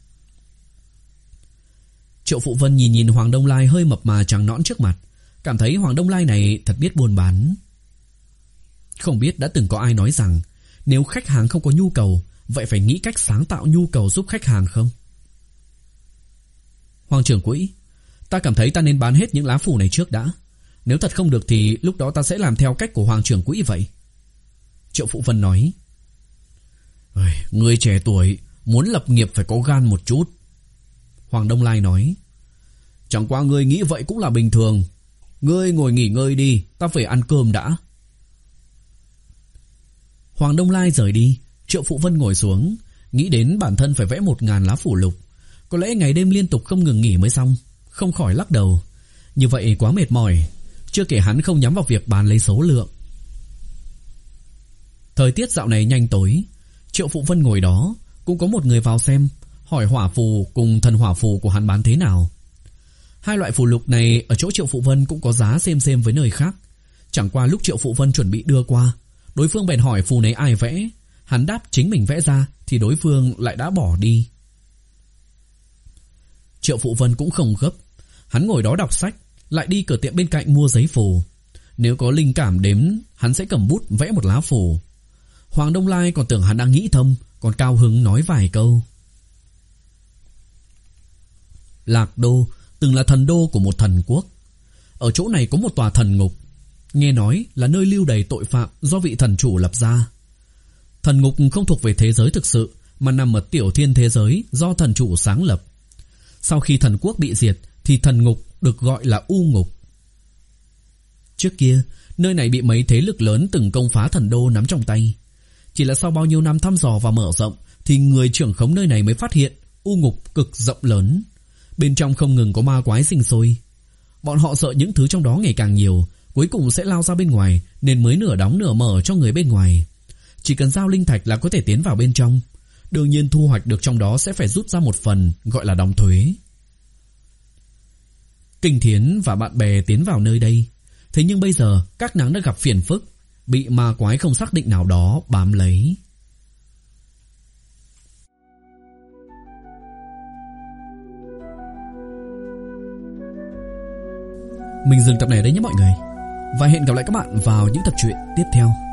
Triệu Phụ Vân nhìn nhìn Hoàng Đông Lai hơi mập mà trắng nõn trước mặt, cảm thấy Hoàng Đông Lai này thật biết buôn bán. Không biết đã từng có ai nói rằng nếu khách hàng không có nhu cầu, vậy phải nghĩ cách sáng tạo nhu cầu giúp khách hàng không? Hoàng trưởng quỹ, ta cảm thấy ta nên bán hết những lá phù này trước đã. Nếu thật không được thì lúc đó ta sẽ làm theo cách của Hoàng trưởng quỹ vậy. Triệu Phụ Vân nói. Người trẻ tuổi muốn lập nghiệp phải có gan một chút. Hoàng Đông Lai nói. Chẳng qua ngươi nghĩ vậy cũng là bình thường. Ngươi ngồi nghỉ ngơi đi, ta phải ăn cơm đã. Hoàng Đông Lai rời đi, Triệu Phụ Vân ngồi xuống, nghĩ đến bản thân phải vẽ một ngàn lá phù lục. Có lẽ ngày đêm liên tục không ngừng nghỉ mới xong, không khỏi lắc đầu. Như vậy quá mệt mỏi, chưa kể hắn không nhắm vào việc bán lấy số lượng. Thời tiết dạo này nhanh tối, Triệu Phụ Vân ngồi đó, cũng có một người vào xem, hỏi hỏa phù cùng thần hỏa phù của hắn bán thế nào. Hai loại phù lục này ở chỗ Triệu Phụ Vân cũng có giá xem xem với nơi khác. Chẳng qua lúc Triệu Phụ Vân chuẩn bị đưa qua, đối phương bèn hỏi phù này ai vẽ. Hắn đáp chính mình vẽ ra, thì đối phương lại đã bỏ đi. Triệu Phụ Vân cũng không gấp, hắn ngồi đó đọc sách, lại đi cửa tiệm bên cạnh mua giấy phù. Nếu có linh cảm đếm, hắn sẽ cầm bút vẽ một lá phù. Hoàng Đông Lai còn tưởng hắn đang nghĩ thầm, còn cao hứng nói vài câu. Lạc Đô từng là thần đô của một thần quốc. Ở chỗ này có một tòa thần ngục, nghe nói là nơi lưu đày tội phạm do vị thần chủ lập ra. Thần ngục không thuộc về thế giới thực sự, mà nằm ở tiểu thiên thế giới do thần chủ sáng lập. Sau khi thần quốc bị diệt thì thần ngục được gọi là U Ngục. Trước kia, nơi này bị mấy thế lực lớn từng công phá thần đô nắm trong tay. Chỉ là sau bao nhiêu năm thăm dò và mở rộng thì người trưởng khống nơi này mới phát hiện U Ngục cực rộng lớn. Bên trong không ngừng có ma quái sinh sôi. Bọn họ sợ những thứ trong đó ngày càng nhiều, cuối cùng sẽ lao ra bên ngoài, nên mới nửa đóng nửa mở cho người bên ngoài. Chỉ cần giao linh thạch là có thể tiến vào bên trong. Đương nhiên thu hoạch được trong đó sẽ phải rút ra một phần, gọi là đóng thuế. Kinh Thiến và bạn bè tiến vào nơi đây. Thế nhưng bây giờ các nàng đã gặp phiền phức, bị ma quái không xác định nào đó bám lấy. Mình dừng tập này đấy nhé mọi người, và hẹn gặp lại các bạn vào những tập truyện tiếp theo.